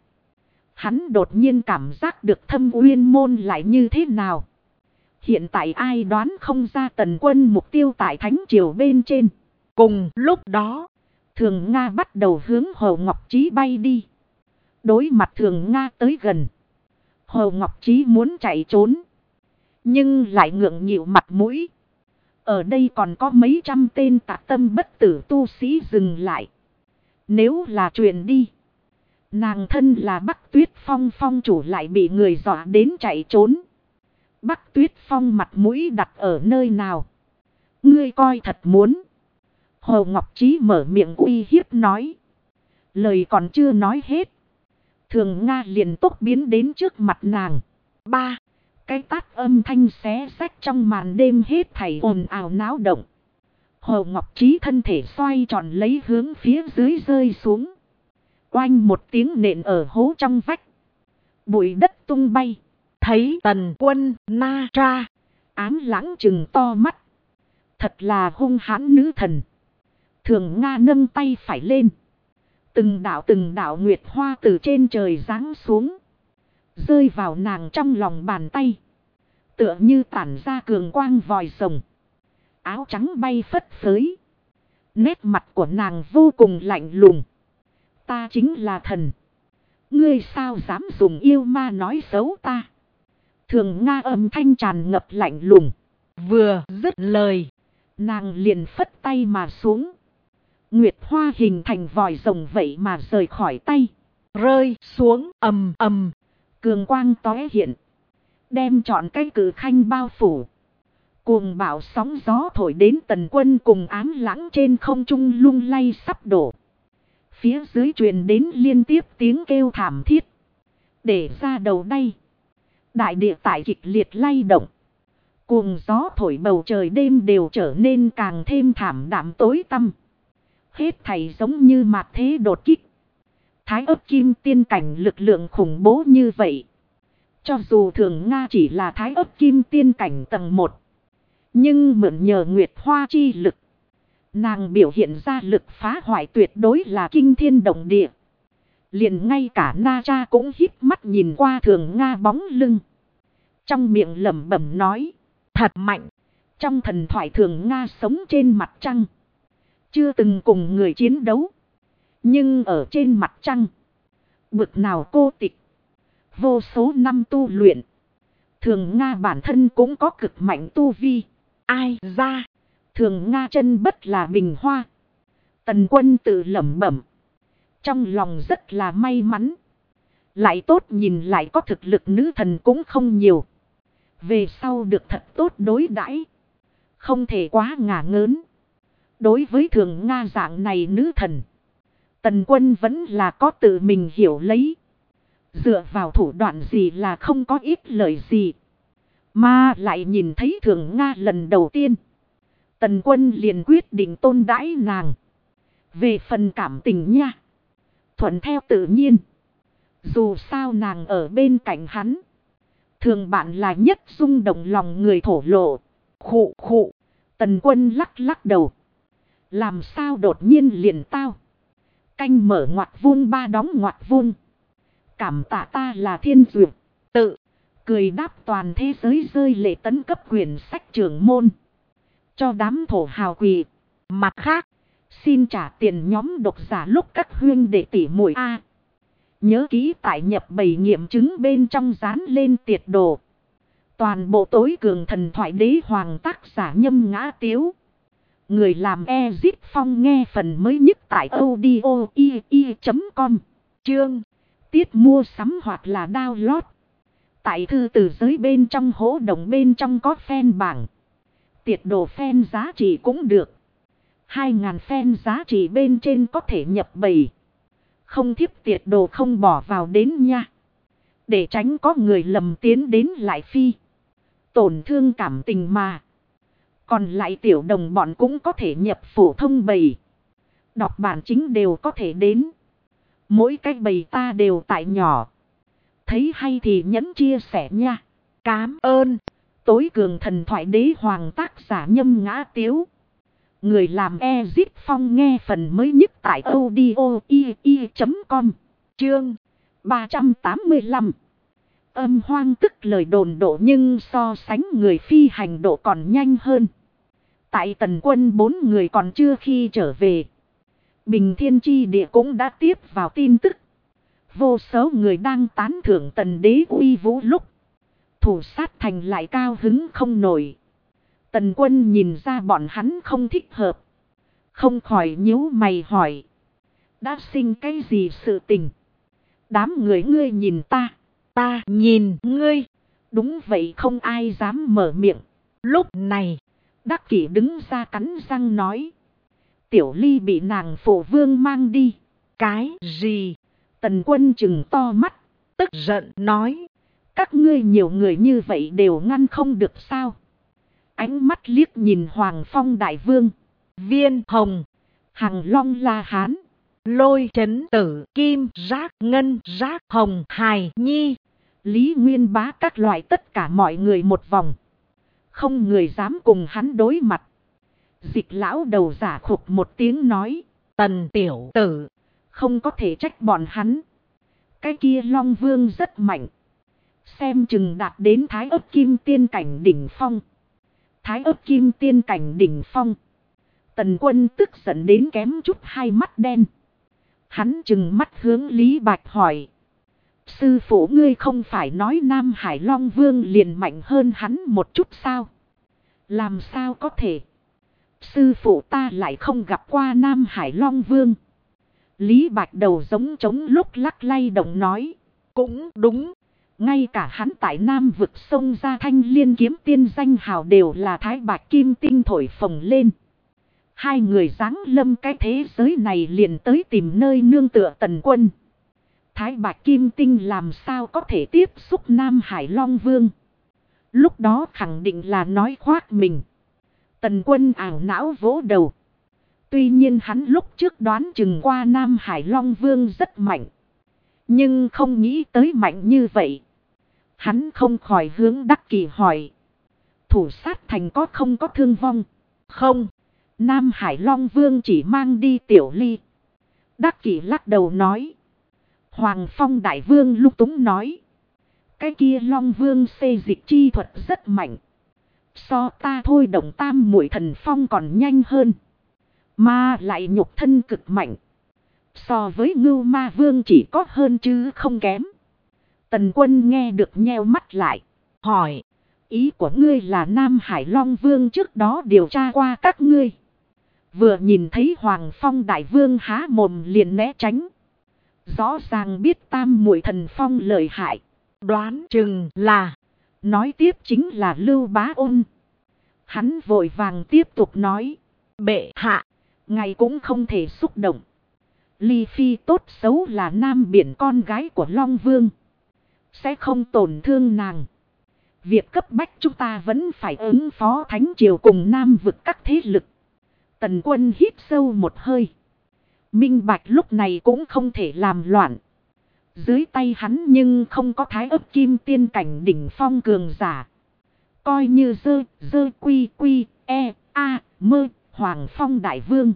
Hắn đột nhiên cảm giác được Thâm Uyên Môn lại như thế nào. Hiện tại ai đoán không ra Tần Quân mục tiêu tại Thánh Triều bên trên. Cùng lúc đó, Thường Nga bắt đầu hướng Hồ Ngọc Trí bay đi. Đối mặt Thường Nga tới gần. Hồ Ngọc Trí muốn chạy trốn. Nhưng lại ngượng nghịu mặt mũi. Ở đây còn có mấy trăm tên tạc tâm bất tử tu sĩ dừng lại. Nếu là chuyện đi. Nàng thân là Bắc Tuyết Phong phong chủ lại bị người dọa đến chạy trốn. Bắc Tuyết Phong mặt mũi đặt ở nơi nào? Ngươi coi thật muốn. Hồ Ngọc Trí mở miệng uy hiếp nói. Lời còn chưa nói hết. Thường Nga liền tốc biến đến trước mặt nàng. Ba. Cái tát âm thanh xé xách trong màn đêm hết thảy ồn ào náo động. Hồ Ngọc Trí thân thể xoay tròn lấy hướng phía dưới rơi xuống. Oanh một tiếng nện ở hố trong vách. Bụi đất tung bay. Thấy Tần Quân Na Tra. Ám Lãng trừng to mắt. Thật là hung hãn nữ thần. Thường Nga nâng tay phải lên. Từng đạo nguyệt hoa từ trên trời giáng xuống. Rơi vào nàng trong lòng bàn tay. Tựa như tản ra cường quang vòi rồng. Áo trắng bay phất phới. Nét mặt của nàng vô cùng lạnh lùng. Ta chính là thần. Ngươi sao dám dùng yêu ma nói xấu ta. Thường Nga âm thanh tràn ngập lạnh lùng. Vừa dứt lời. Nàng liền phất tay mà xuống. Nguyệt hoa hình thành vòi rồng vậy mà rời khỏi tay. Rơi xuống ầm ầm. Cường quang tóe hiện. Đem trọn cái cử khanh bao phủ. Cuồng bão sóng gió thổi đến Tần Quân cùng Ám Lãng trên không trung lung lay sắp đổ. Phía dưới truyền đến liên tiếp tiếng kêu thảm thiết. Để ra đầu đây. Đại địa tại kịch liệt lay động. Cuồng gió thổi bầu trời đêm đều trở nên càng thêm thảm đạm tối tăm. Hết thảy giống như mạt thế đột kích. Thái ấp kim tiên cảnh lực lượng khủng bố như vậy. Cho dù Thường Nga chỉ là thái ấp kim tiên cảnh tầng 1. Nhưng mượn nhờ Nguyệt Hoa chi lực. Nàng biểu hiện ra lực phá hoại tuyệt đối là kinh thiên động địa. Liền ngay cả Na Cha cũng híp mắt nhìn qua Thường Nga bóng lưng. Trong miệng lẩm bẩm nói. Thật mạnh. Trong thần thoại Thường Nga sống trên mặt trăng. Chưa từng cùng người chiến đấu. Nhưng ở trên mặt trăng. Bực nào cô tịch. Vô số năm tu luyện. Thường Nga bản thân cũng có cực mạnh tu vi. Ai ra. Thường Nga chân bất là bình hoa. Tần Quân tự lẩm bẩm. Trong lòng rất là may mắn. Lại tốt nhìn lại có thực lực nữ thần cũng không nhiều. Về sau được thật tốt đối đãi. Không thể quá ngả ngớn. Đối với Thường Nga dạng này nữ thần. Tần Quân vẫn là có tự mình hiểu lấy. Dựa vào thủ đoạn gì là không có ít lời gì. Mà lại nhìn thấy Thường Nga lần đầu tiên. Tần Quân liền quyết định tôn đãi nàng. Về phần cảm tình nha. Thuận theo tự nhiên. Dù sao nàng ở bên cạnh hắn. Thường bạn là nhất rung động lòng người thổ lộ. Khụ khụ. Tần Quân lắc lắc đầu. Làm sao đột nhiên liền tao. Canh mở ngoặc vuông ba đóng ngoặc vuông. Cảm tạ ta là thiên duyệt. Tự. Cười đáp toàn thế giới rơi lệ tấn cấp quyển sách trưởng môn. Cho đám thổ hào quỳ. Mặt khác. Xin trả tiền nhóm độc giả lúc các huyên để tỉ muội A. Nhớ ký tại nhập bầy nghiệm chứng bên trong dán lên tiệt đồ. Toàn bộ tối cường thần thoại đế hoàng tác giả Nhâm Ngã Tiếu. Người làm Ezit Phong nghe phần mới nhất tại audio.com. Chương. Tiết mua sắm hoặc là download. Tại thư từ giới bên trong hố đồng bên trong có fan bảng. Tiệt đồ fan giá trị cũng được. 2.000 fan giá trị bên trên có thể nhập bầy. Không thiếp tiệt đồ không bỏ vào đến nha. Để tránh có người lầm tiến đến lại phi. Tổn thương cảm tình mà. Còn lại tiểu đồng bọn cũng có thể nhập phổ thông bầy. Đọc bản chính đều có thể đến. Mỗi cái bầy ta đều tại nhỏ. Thấy hay thì nhấn chia sẻ nha. Cám ơn. Tối cường thần thoại đế hoàng tác giả Nhâm Ngã Tiếu. Người làm Ezip Phong nghe phần mới nhất tại audio.com. Chương 385. Âm hoang tức lời đồn độ nhưng so sánh người phi hành độ còn nhanh hơn. Tại Tần Quân 4 người còn chưa khi trở về. Bình Thiên Chi Địa cũng đã tiếp vào tin tức. Vô số người đang tán thưởng Tần Đế uy vũ lúc. Thủ sát thành lại cao hứng không nổi. Tần Quân nhìn ra bọn hắn không thích hợp. Không khỏi nhíu mày hỏi. Đã sinh cái gì sự tình? Đám người ngươi nhìn ta. Ta nhìn ngươi. Đúng vậy, không ai dám mở miệng. Lúc này, Đắc Kỷ đứng ra cắn răng nói. Tiểu Ly bị nàng phổ vương mang đi. Cái gì? Tần Quân trừng to mắt, tức giận nói. Các ngươi nhiều người như vậy đều ngăn không được sao? Ánh mắt liếc nhìn Hoàng Phong Đại Vương, Viên Hồng, Hằng Long La Hán, Lôi Chấn Tử, Kim Giác, Ngân Giác, Hồng Hài Nhi, Lý Nguyên Bá các loại tất cả mọi người một vòng. Không người dám cùng hắn đối mặt. Dịch lão đầu giả khục một tiếng nói. Tần tiểu tử, không có thể trách bọn hắn. Cái kia Long Vương rất mạnh. Xem chừng đạt đến Thái Ấp Kim Tiên cảnh đỉnh phong. Thái Ấp Kim Tiên cảnh đỉnh phong. Tần Quân tức giận đến kém chút hai mắt đen. Hắn chừng mắt hướng Lý Bạch hỏi. Sư phụ ngươi không phải nói Nam Hải Long Vương liền mạnh hơn hắn một chút sao? Làm sao có thể? Sư phụ ta lại không gặp qua Nam Hải Long Vương. Lý Bạch đầu giống trống lúc lắc lay động nói. Cũng đúng. Ngay cả hắn tại Nam vực sông ra Thanh Liên kiếm tiên danh hào đều là Thái Bạch Kim Tinh thổi phồng lên. Hai người giáng lâm cái thế giới này liền tới tìm nơi nương tựa Tần Quân. Thái Bạch Kim Tinh làm sao có thể tiếp xúc Nam Hải Long Vương? Lúc đó khẳng định là nói khoác mình. Tần Quân ảo não vỗ đầu. Tuy nhiên hắn lúc trước đoán chừng qua Nam Hải Long Vương rất mạnh. Nhưng không nghĩ tới mạnh như vậy. Hắn không khỏi hướng Đắc Kỷ hỏi. Thủ sát thành có không có thương vong? Không. Nam Hải Long Vương chỉ mang đi Tiểu Ly. Đắc Kỷ lắc đầu nói. Hoàng Phong Đại Vương lúc túng nói. Cái kia Long Vương xê dịch chi thuật rất mạnh. So ta thôi động tam muội thần phong còn nhanh hơn. Mà lại nhục thân cực mạnh. So với Ngưu Ma Vương chỉ có hơn chứ không kém. Tần Quân nghe được nheo mắt lại. Hỏi. Ý của ngươi là Nam Hải Long Vương trước đó điều tra qua các ngươi. Vừa nhìn thấy Hoàng Phong Đại Vương há mồm liền né tránh. Rõ ràng biết tam muội thần phong lợi hại. Đoán chừng là. Nói tiếp chính là Lưu Bá Ôn. Hắn vội vàng tiếp tục nói. Bệ hạ. Ngài cũng không thể xúc động. Ly Phi tốt xấu là Nam Biển con gái của Long Vương. Sẽ không tổn thương nàng. Việc cấp bách chúng ta vẫn phải ứng phó Thánh Triều cùng Nam vực các thế lực. Tần Quân hít sâu một hơi. Minh Bạch lúc này cũng không thể làm loạn. Dưới tay hắn nhưng không có Thái Ấp Kim Tiên cảnh đỉnh phong cường giả. Coi như dơ quy quy a mơ Hoàng Phong Đại Vương.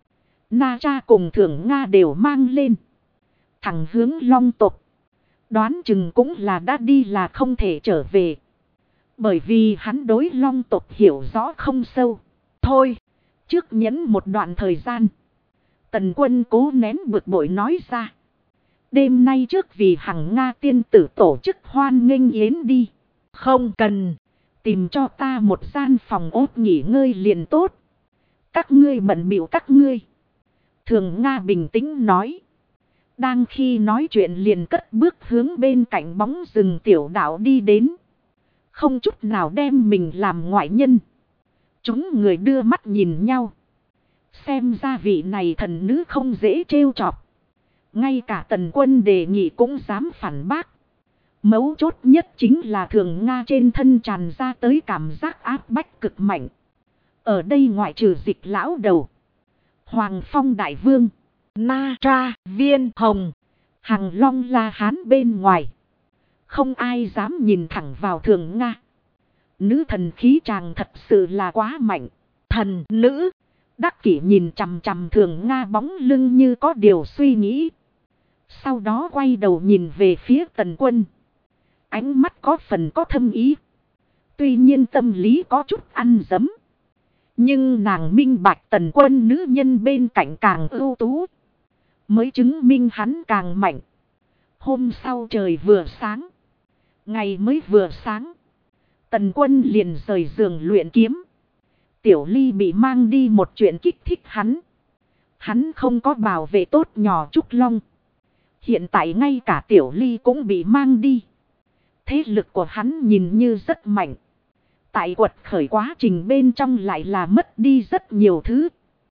Na Cha cùng Thưởng Nga đều mang lên. Thẳng hướng Long tộc. Đoán chừng cũng là đã đi là không thể trở về. Bởi vì hắn đối Long tộc hiểu rõ không sâu. Thôi, trước nhẫn một đoạn thời gian. Tần Quân cố nén bực bội nói ra. Đêm nay trước vì Hằng Nga tiên tử tổ chức hoan nghênh yến đi. Không cần. Tìm cho ta một gian phòng ốt nghỉ ngơi liền tốt. Các ngươi bận bịu các ngươi. Thường Nga bình tĩnh nói. Đang khi nói chuyện liền cất bước hướng bên cạnh bóng rừng tiểu đạo đi đến. Không chút nào đem mình làm ngoại nhân. Chúng người đưa mắt nhìn nhau. Xem ra vị này thần nữ không dễ trêu chọc. Ngay cả Tần Quân đề nghị cũng dám phản bác. Mấu chốt nhất chính là Thường Nga trên thân tràn ra tới cảm giác áp bách cực mạnh. Ở đây ngoại trừ Dịch lão đầu, Hoàng Phong Đại Vương, Na Tra, Viên Hồng, Hàng Long La Hán bên ngoài. Không ai dám nhìn thẳng vào Thường Nga. Nữ thần khí chàng thật sự là quá mạnh. Thần nữ. Đắc Kỷ nhìn chằm chằm Thường Nga bóng lưng như có điều suy nghĩ. Sau đó quay đầu nhìn về phía Tần Quân. Ánh mắt có phần có thâm ý. Tuy nhiên tâm lý có chút ăn dấm. Nhưng nàng minh bạch Tần Quân nữ nhân bên cạnh càng ưu tú. Mới chứng minh hắn càng mạnh. Hôm sau trời vừa sáng. Ngày mới vừa sáng. Tần Quân liền rời giường luyện kiếm. Tiểu Ly bị mang đi một chuyện kích thích hắn. Hắn không có bảo vệ tốt nhỏ Trúc Long. Hiện tại ngay cả Tiểu Ly cũng bị mang đi. Thế lực của hắn nhìn như rất mạnh. Tại quật khởi quá trình bên trong lại là mất đi rất nhiều thứ.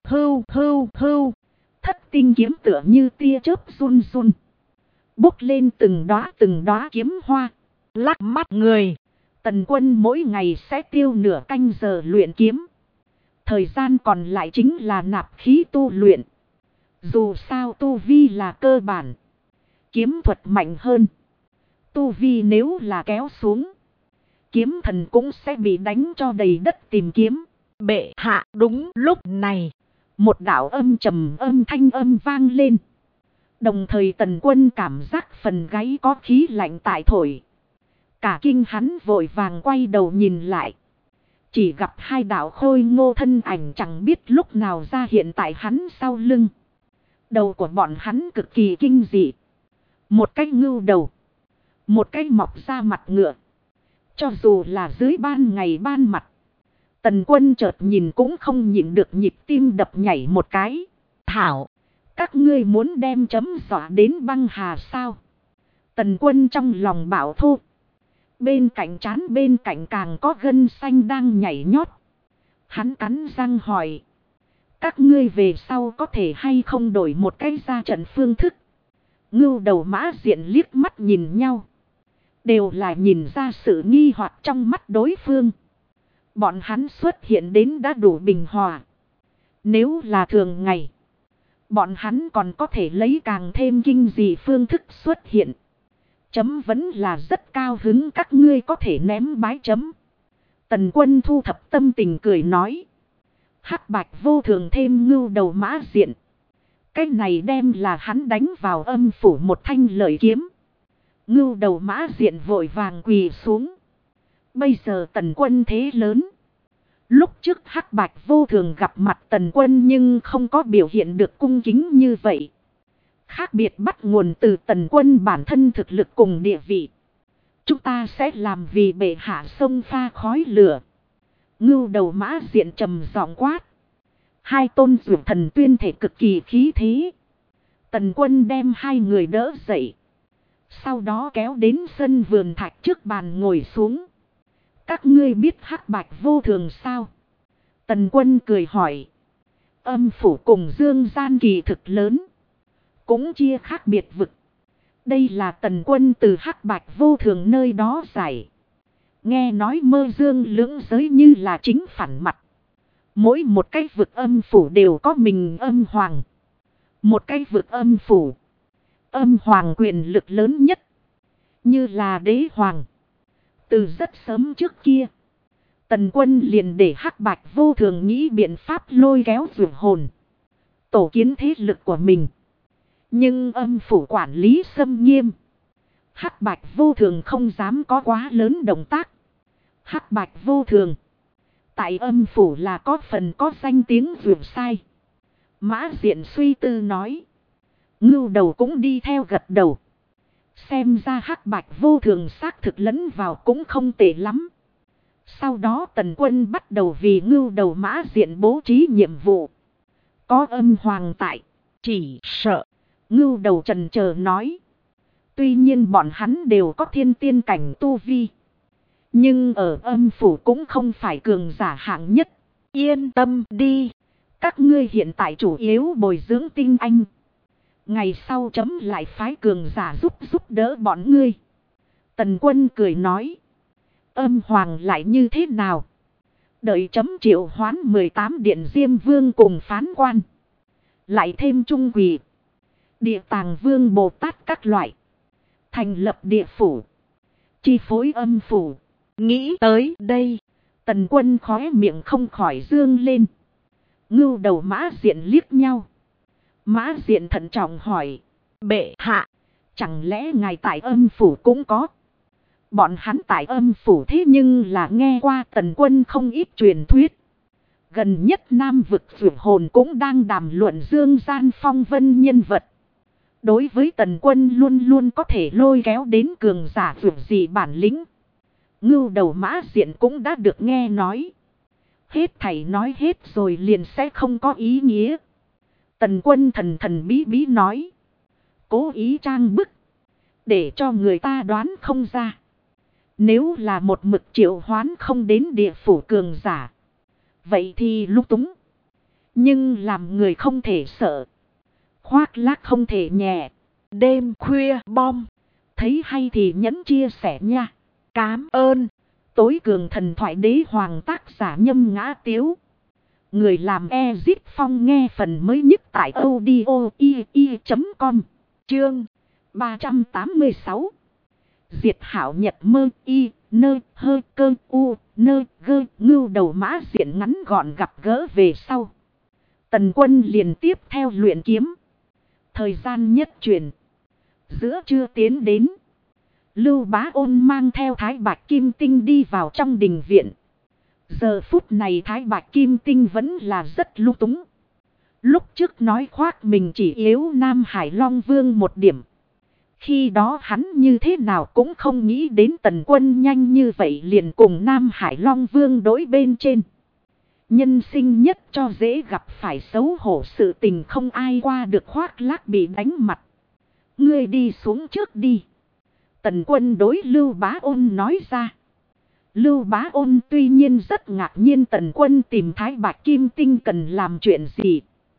Hưu. Thất tinh kiếm tựa như tia chớp run run. Bốc lên từng đóa kiếm hoa. Lắc mắt người. Tần Quân mỗi ngày sẽ tiêu nửa canh giờ luyện kiếm. Thời gian còn lại chính là nạp khí tu luyện. Dù sao tu vi là cơ bản. Kiếm thuật mạnh hơn. Tu vi nếu là kéo xuống. Kiếm thần cũng sẽ bị đánh cho đầy đất tìm kiếm. Bệ hạ. Đúng lúc này. Một đạo trầm thanh âm vang lên. Đồng thời Tần Quân cảm giác phần gáy có khí lạnh tại thổi. Cả kinh hắn vội vàng quay đầu nhìn lại. Chỉ gặp hai đạo khôi ngô thân ảnh chẳng biết lúc nào ra hiện tại hắn sau lưng. Đầu của bọn hắn cực kỳ kinh dị. Một cái ngưu đầu. Một cái mọc ra mặt ngựa. Cho dù là dưới ban ngày ban mặt. Tần Quân chợt nhìn cũng không nhịn được nhịp tim đập nhảy một cái. Thảo. Các ngươi muốn đem chấm dọa đến băng hà sao? Tần Quân trong lòng bảo thô. Bên cạnh trán bên cạnh càng có gân xanh đang nhảy nhót. Hắn cắn răng hỏi. Các ngươi về sau có thể hay không đổi một cái ra trận phương thức? Ngưu đầu Mã Diện liếc mắt nhìn nhau. Đều là nhìn ra sự nghi hoặc trong mắt đối phương. Bọn hắn xuất hiện đến đã đủ bình hòa. Nếu là thường ngày. Bọn hắn còn có thể lấy càng thêm kinh dị phương thức xuất hiện. Chấm vẫn là rất cao hứng các ngươi có thể ném bái chấm. Tần Quân thu thập tâm tình cười nói. Hắc Bạch Vô Thường thêm Ngưu đầu Mã Diện. Cái này đem là hắn đánh vào âm phủ một thanh lợi kiếm. Ngưu đầu Mã Diện vội vàng quỳ xuống. Bây giờ Tần Quân thế lớn. Lúc trước Hắc Bạch Vô Thường gặp mặt Tần Quân nhưng không có biểu hiện được cung kính như vậy. Khác biệt bắt nguồn từ Tần Quân bản thân thực lực cùng địa vị. Chúng ta sẽ làm vì bệ hạ sông pha khói lửa. Ngưu đầu Mã Diện trầm giọng quát. Hai tôn dụ thần tuyên thể cực kỳ khí thế. Tần Quân đem hai người đỡ dậy. Sau đó kéo đến sân vườn thạch trước bàn ngồi xuống. Các ngươi biết Hắc Bạch Vô Thường sao? Tần Quân cười hỏi. Âm phủ cùng dương gian kỳ thực lớn. Cũng chia khác biệt vực. Đây là Tần Quân từ Hắc Bạch Vô Thường nơi đó giải. Nghe nói mơ dương lưỡng giới như là chính phản mặt. Mỗi một cái vực âm phủ đều có mình âm hoàng. Một cái vực âm phủ. Âm hoàng quyền lực lớn nhất. Như là đế hoàng. Từ rất sớm trước kia. Tần Quân liền để Hắc Bạch Vô Thường nghĩ biện pháp lôi kéo dụ hồn. Tổ kiến thế lực của mình. Nhưng âm phủ quản lý xâm nghiêm. Hắc Bạch Vô Thường không dám có quá lớn động tác. Hắc Bạch Vô Thường. Tại âm phủ là có phần có danh tiếng dụ sai. Mã Diện suy tư nói. Ngưu đầu cũng đi theo gật đầu. Xem ra Hắc Bạch Vô Thường xác thực lẫn vào cũng không tệ lắm. Sau đó Tần Quân bắt đầu vì Ngưu đầu Mã Diện bố trí nhiệm vụ. Có âm hoàng tại. Chỉ sợ. Ngưu đầu trần chờ nói. Tuy nhiên bọn hắn đều có thiên tiên cảnh tu vi. Nhưng ở âm phủ cũng không phải cường giả hạng nhất. Yên tâm đi. Các ngươi hiện tại chủ yếu bồi dưỡng tinh anh. Ngày sau chấm lại phái cường giả giúp đỡ bọn ngươi. Tần Quân cười nói. Âm hoàng lại như thế nào? Đợi chấm triệu hoán 18 điện Diêm Vương cùng phán quan. Lại thêm Trung Quỷ. Địa Tàng Vương Bồ Tát các loại. Thành lập địa phủ. Chi phối âm phủ. Nghĩ tới đây. Tần Quân khóe miệng không khỏi dương lên. Ngưu Đầu Mã Diện liếc nhau. Mã Diện thận trọng hỏi. Bệ hạ. Chẳng lẽ ngài tại âm phủ cũng có? Bọn hắn tại âm phủ thế nhưng là nghe qua Tần Quân không ít truyền thuyết. Gần nhất Nam vực Vượt Hồn cũng đang đàm luận dương gian phong vân nhân vật. Đối với Tần Quân luôn luôn có thể lôi kéo đến cường giả vượt gì bản lĩnh. Ngưu Đầu Mã Diện cũng đã được nghe nói. Hết thảy nói hết rồi liền sẽ không có ý nghĩa. Tần Quân thần thần bí bí nói. Cố ý trang bức. Để cho người ta đoán không ra. Nếu là một mực triệu hoán không đến địa phủ cường giả. Vậy thì lung túng. Nhưng làm người không thể sợ. Khoác lác không thể nhẹ. Đêm khuya bom. Thấy hay thì nhấn chia sẻ nha. Cám ơn. Tối cường thần thoại đế hoàng tác giả Nhâm Ngã Tiếu. Người làm Ezip Phong nghe phần mới nhất tại audio.com. Chương 386. Diệt Hảo Nhật Mơ y nơ hơ cơ u nơ gơ. Ngưu Đầu Mã Diện ngắn gọn gặp gỡ về sau. Tần Quân liền tiếp theo luyện kiếm. Thời gian nhất chuyển. Giữa trưa tiến đến. Lưu Bá Ôn mang theo Thái Bạch Kim Tinh đi vào trong đình viện. Giờ phút này Thái Bạch Kim Tinh vẫn là rất lung túng. Lúc trước nói khoác mình chỉ yếu Nam Hải Long Vương một điểm. Khi đó hắn như thế nào cũng không nghĩ đến Tần Quân nhanh như vậy liền cùng Nam Hải Long Vương đối bên trên. Nhân sinh nhất cho dễ gặp phải xấu hổ sự tình không ai qua được khoác lác bị đánh mặt. Ngươi đi xuống trước đi. Tần Quân đối Lưu Bá Ôn nói ra. Lưu Bá Ôn tuy nhiên rất ngạc nhiên Tần Quân tìm Thái Bạch Kim Tinh cần làm chuyện gì.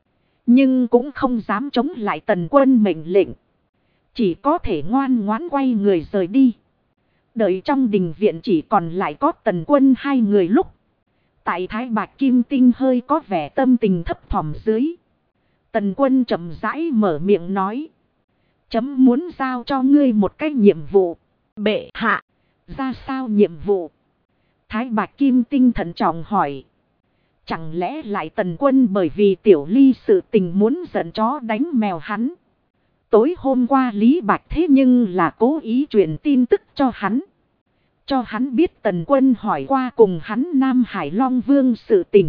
Nhưng cũng không dám chống lại Tần Quân mệnh lệnh. Chỉ có thể ngoan ngoãn quay người rời đi. Đợi trong đình viện chỉ còn lại có Tần Quân hai người lúc. Tại Thái Bạch Kim Tinh hơi có vẻ tâm tình thấp thỏm dưới. Tần Quân chậm rãi mở miệng nói. Chấm muốn giao cho ngươi một cái nhiệm vụ. Bệ hạ. Ra sao nhiệm vụ? Thái Bạch Kim Tinh thận trọng hỏi. Chẳng lẽ lại Tần Quân bởi vì Tiểu Ly sự tình muốn giận chó đánh mèo hắn. Tối hôm qua Lý Bạch thế nhưng là cố ý truyền tin tức cho hắn. Cho hắn biết Tần Quân hỏi qua cùng hắn Nam Hải Long Vương sự tình.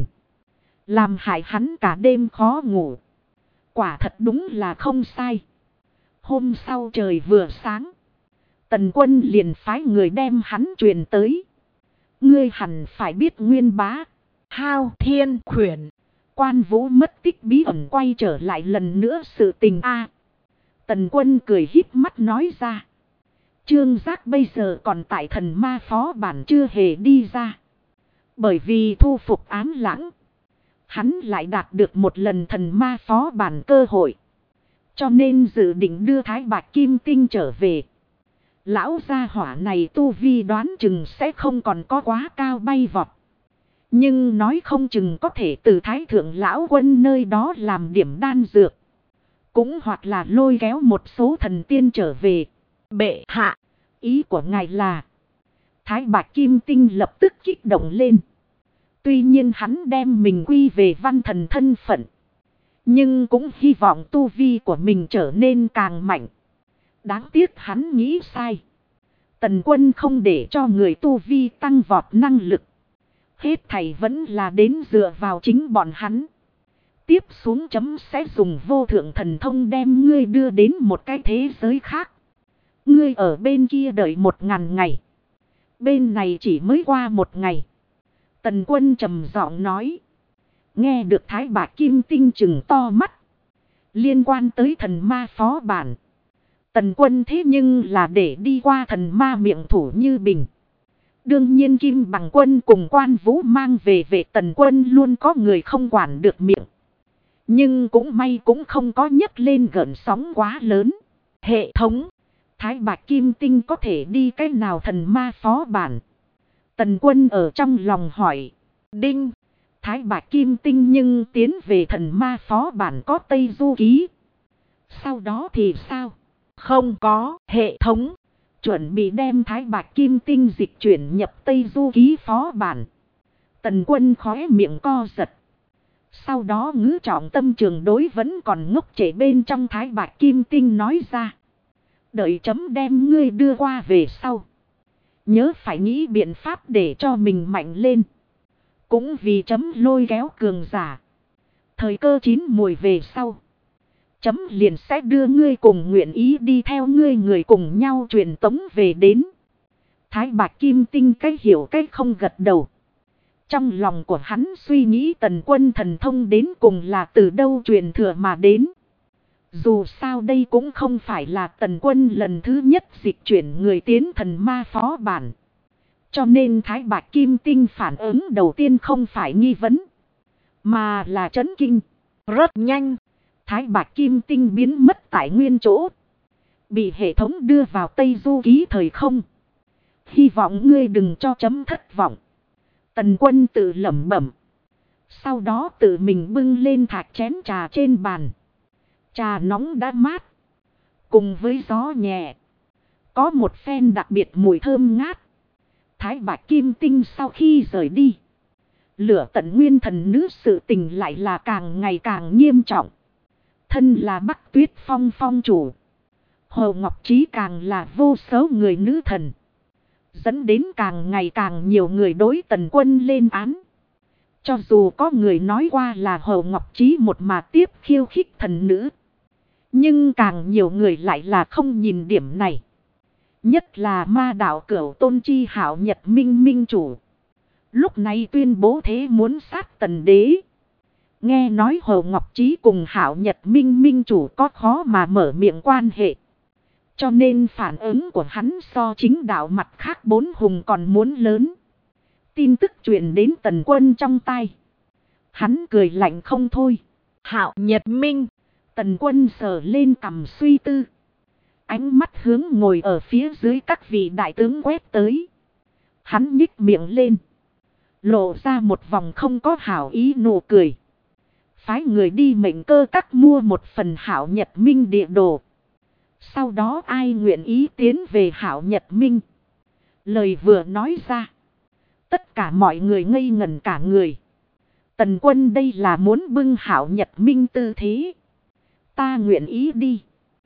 Làm hại hắn cả đêm khó ngủ. Quả thật đúng là không sai. Hôm sau trời vừa sáng. Tần Quân liền phái người đem hắn truyền tới. Ngươi hẳn phải biết Nguyên Bá. Hao Thiên Khuyển. Quan Vũ mất tích bí ẩn quay trở lại lần nữa sự tình a. Tần Quân cười híp mắt nói ra. Trương Giác bây giờ còn tại Thần Ma Phó Bản chưa hề đi ra. Bởi vì thu phục Ám Lãng. Hắn lại đạt được một lần Thần Ma Phó Bản cơ hội. Cho nên dự định đưa Thái Bạch Kim Tinh trở về. Lão gia hỏa này tu vi đoán chừng sẽ không còn có quá cao bay vọt. Nhưng nói không chừng có thể từ Thái Thượng Lão Quân nơi đó làm điểm đan dược. Cũng hoặc là lôi kéo một số thần tiên trở về. Bệ hạ, ý của ngài là. Thái Bạch Kim Tinh lập tức kích động lên. Tuy nhiên hắn đem mình quy về văn thần thân phận. Nhưng cũng hy vọng tu vi của mình trở nên càng mạnh. Đáng tiếc hắn nghĩ sai. Tần Quân không để cho người tu vi tăng vọt năng lực. Hết thảy vẫn là đến dựa vào chính bọn hắn. Tiếp xuống chấm sẽ dùng vô thượng thần thông đem ngươi đưa đến một cái thế giới khác. Ngươi ở bên kia đợi 1000 ngày. Bên này chỉ mới qua 1 ngày. Tần Quân trầm giọng nói. Nghe được Thái Bạch Kim Tinh trừng to mắt. Liên quan tới Thần Ma Phó Bản. Tần Quân thế nhưng là để đi qua thần ma miệng thủ như bình. Đương nhiên Kim Bằng Quân cùng Quan Vũ mang về Tần Quân luôn có người không quản được miệng. Nhưng cũng may cũng không có nhấc lên gợn sóng quá lớn. Hệ thống. Thái Bạch Kim Tinh có thể đi cách nào Thần Ma Phó Bản? Tần Quân ở trong lòng hỏi. Đinh. Thái Bạch Kim Tinh nhưng tiến về Thần Ma Phó Bản có Tây Du Ký. Sau đó thì sao? Không có hệ thống. Chuẩn bị đem Thái Bạch Kim Tinh dịch chuyển nhập Tây Du Ký phó bản. Tần Quân khóe miệng co giật. Sau đó ngữ trọng tâm trường đối vẫn còn ngốc trễ bên trong Thái Bạch Kim Tinh nói ra. Đợi chấm đem ngươi đưa qua về sau. Nhớ phải nghĩ biện pháp để cho mình mạnh lên. Cũng vì chấm lôi kéo cường giả. Thời cơ chín mùi về sau. Chấm liền sẽ đưa ngươi cùng nguyện ý đi theo ngươi người cùng nhau truyền tống về đến. Thái Bạch Kim Tinh cái hiểu cái không gật đầu. Trong lòng của hắn suy nghĩ Tần Quân thần thông đến cùng là từ đâu truyền thừa mà đến. Dù sao đây cũng không phải là Tần Quân lần thứ nhất dịch chuyển người tiến thần ma phó bản. Cho nên Thái Bạch Kim Tinh phản ứng đầu tiên không phải nghi vấn, mà là chấn kinh. Rất nhanh, Thái Bạch Kim Tinh biến mất tại nguyên chỗ. Bị hệ thống đưa vào Tây Du Ký thời không. Hy vọng ngươi đừng cho chấm thất vọng. Tần Quân tự lẩm bẩm. Sau đó tự mình bưng lên thạch chén trà trên bàn. Trà nóng đã mát. Cùng với gió nhẹ. Có một phen đặc biệt mùi thơm ngát. Thái Bạch Kim Tinh sau khi rời đi. Lửa tận nguyên thần nữ sự tình lại là càng ngày càng nghiêm trọng. Thân là Bắc Tuyết Phong phong chủ. Hồ Ngọc Trí càng là vô số người nữ thần. Dẫn đến càng ngày càng nhiều người đối Tần Quân lên án. Cho dù có người nói qua là Hồ Ngọc Trí một mà tiếp khiêu khích thần nữ. Nhưng càng nhiều người lại là không nhìn điểm này. Nhất là ma đạo Cửu Tôn Chi Hảo Nhật Minh Minh chủ. Lúc này tuyên bố thế muốn sát Tần Đế. Nghe nói Hồ Ngọc Trí cùng Hảo Nhật Minh Minh chủ có khó mà mở miệng quan hệ. Cho nên phản ứng của hắn so chính đạo mặt khác bốn hùng còn muốn lớn. Tin tức truyền đến Tần Quân trong tai. Hắn cười lạnh không thôi. Hạo Nhật Minh. Tần Quân sờ lên cằm suy tư. Ánh mắt hướng ngồi ở phía dưới các vị đại tướng quét tới. Hắn nhích miệng lên. Lộ ra một vòng không có hảo ý nụ cười. Phái người đi Mệnh Cơ Các mua một phần Hạo Nhật Minh địa đồ. Sau đó ai nguyện ý tiến về Hạo Nhật Minh. Lời vừa nói ra. Tất cả mọi người ngây ngẩn cả người. Tần Quân đây là muốn bưng Hạo Nhật Minh tư thế. Ta nguyện ý đi.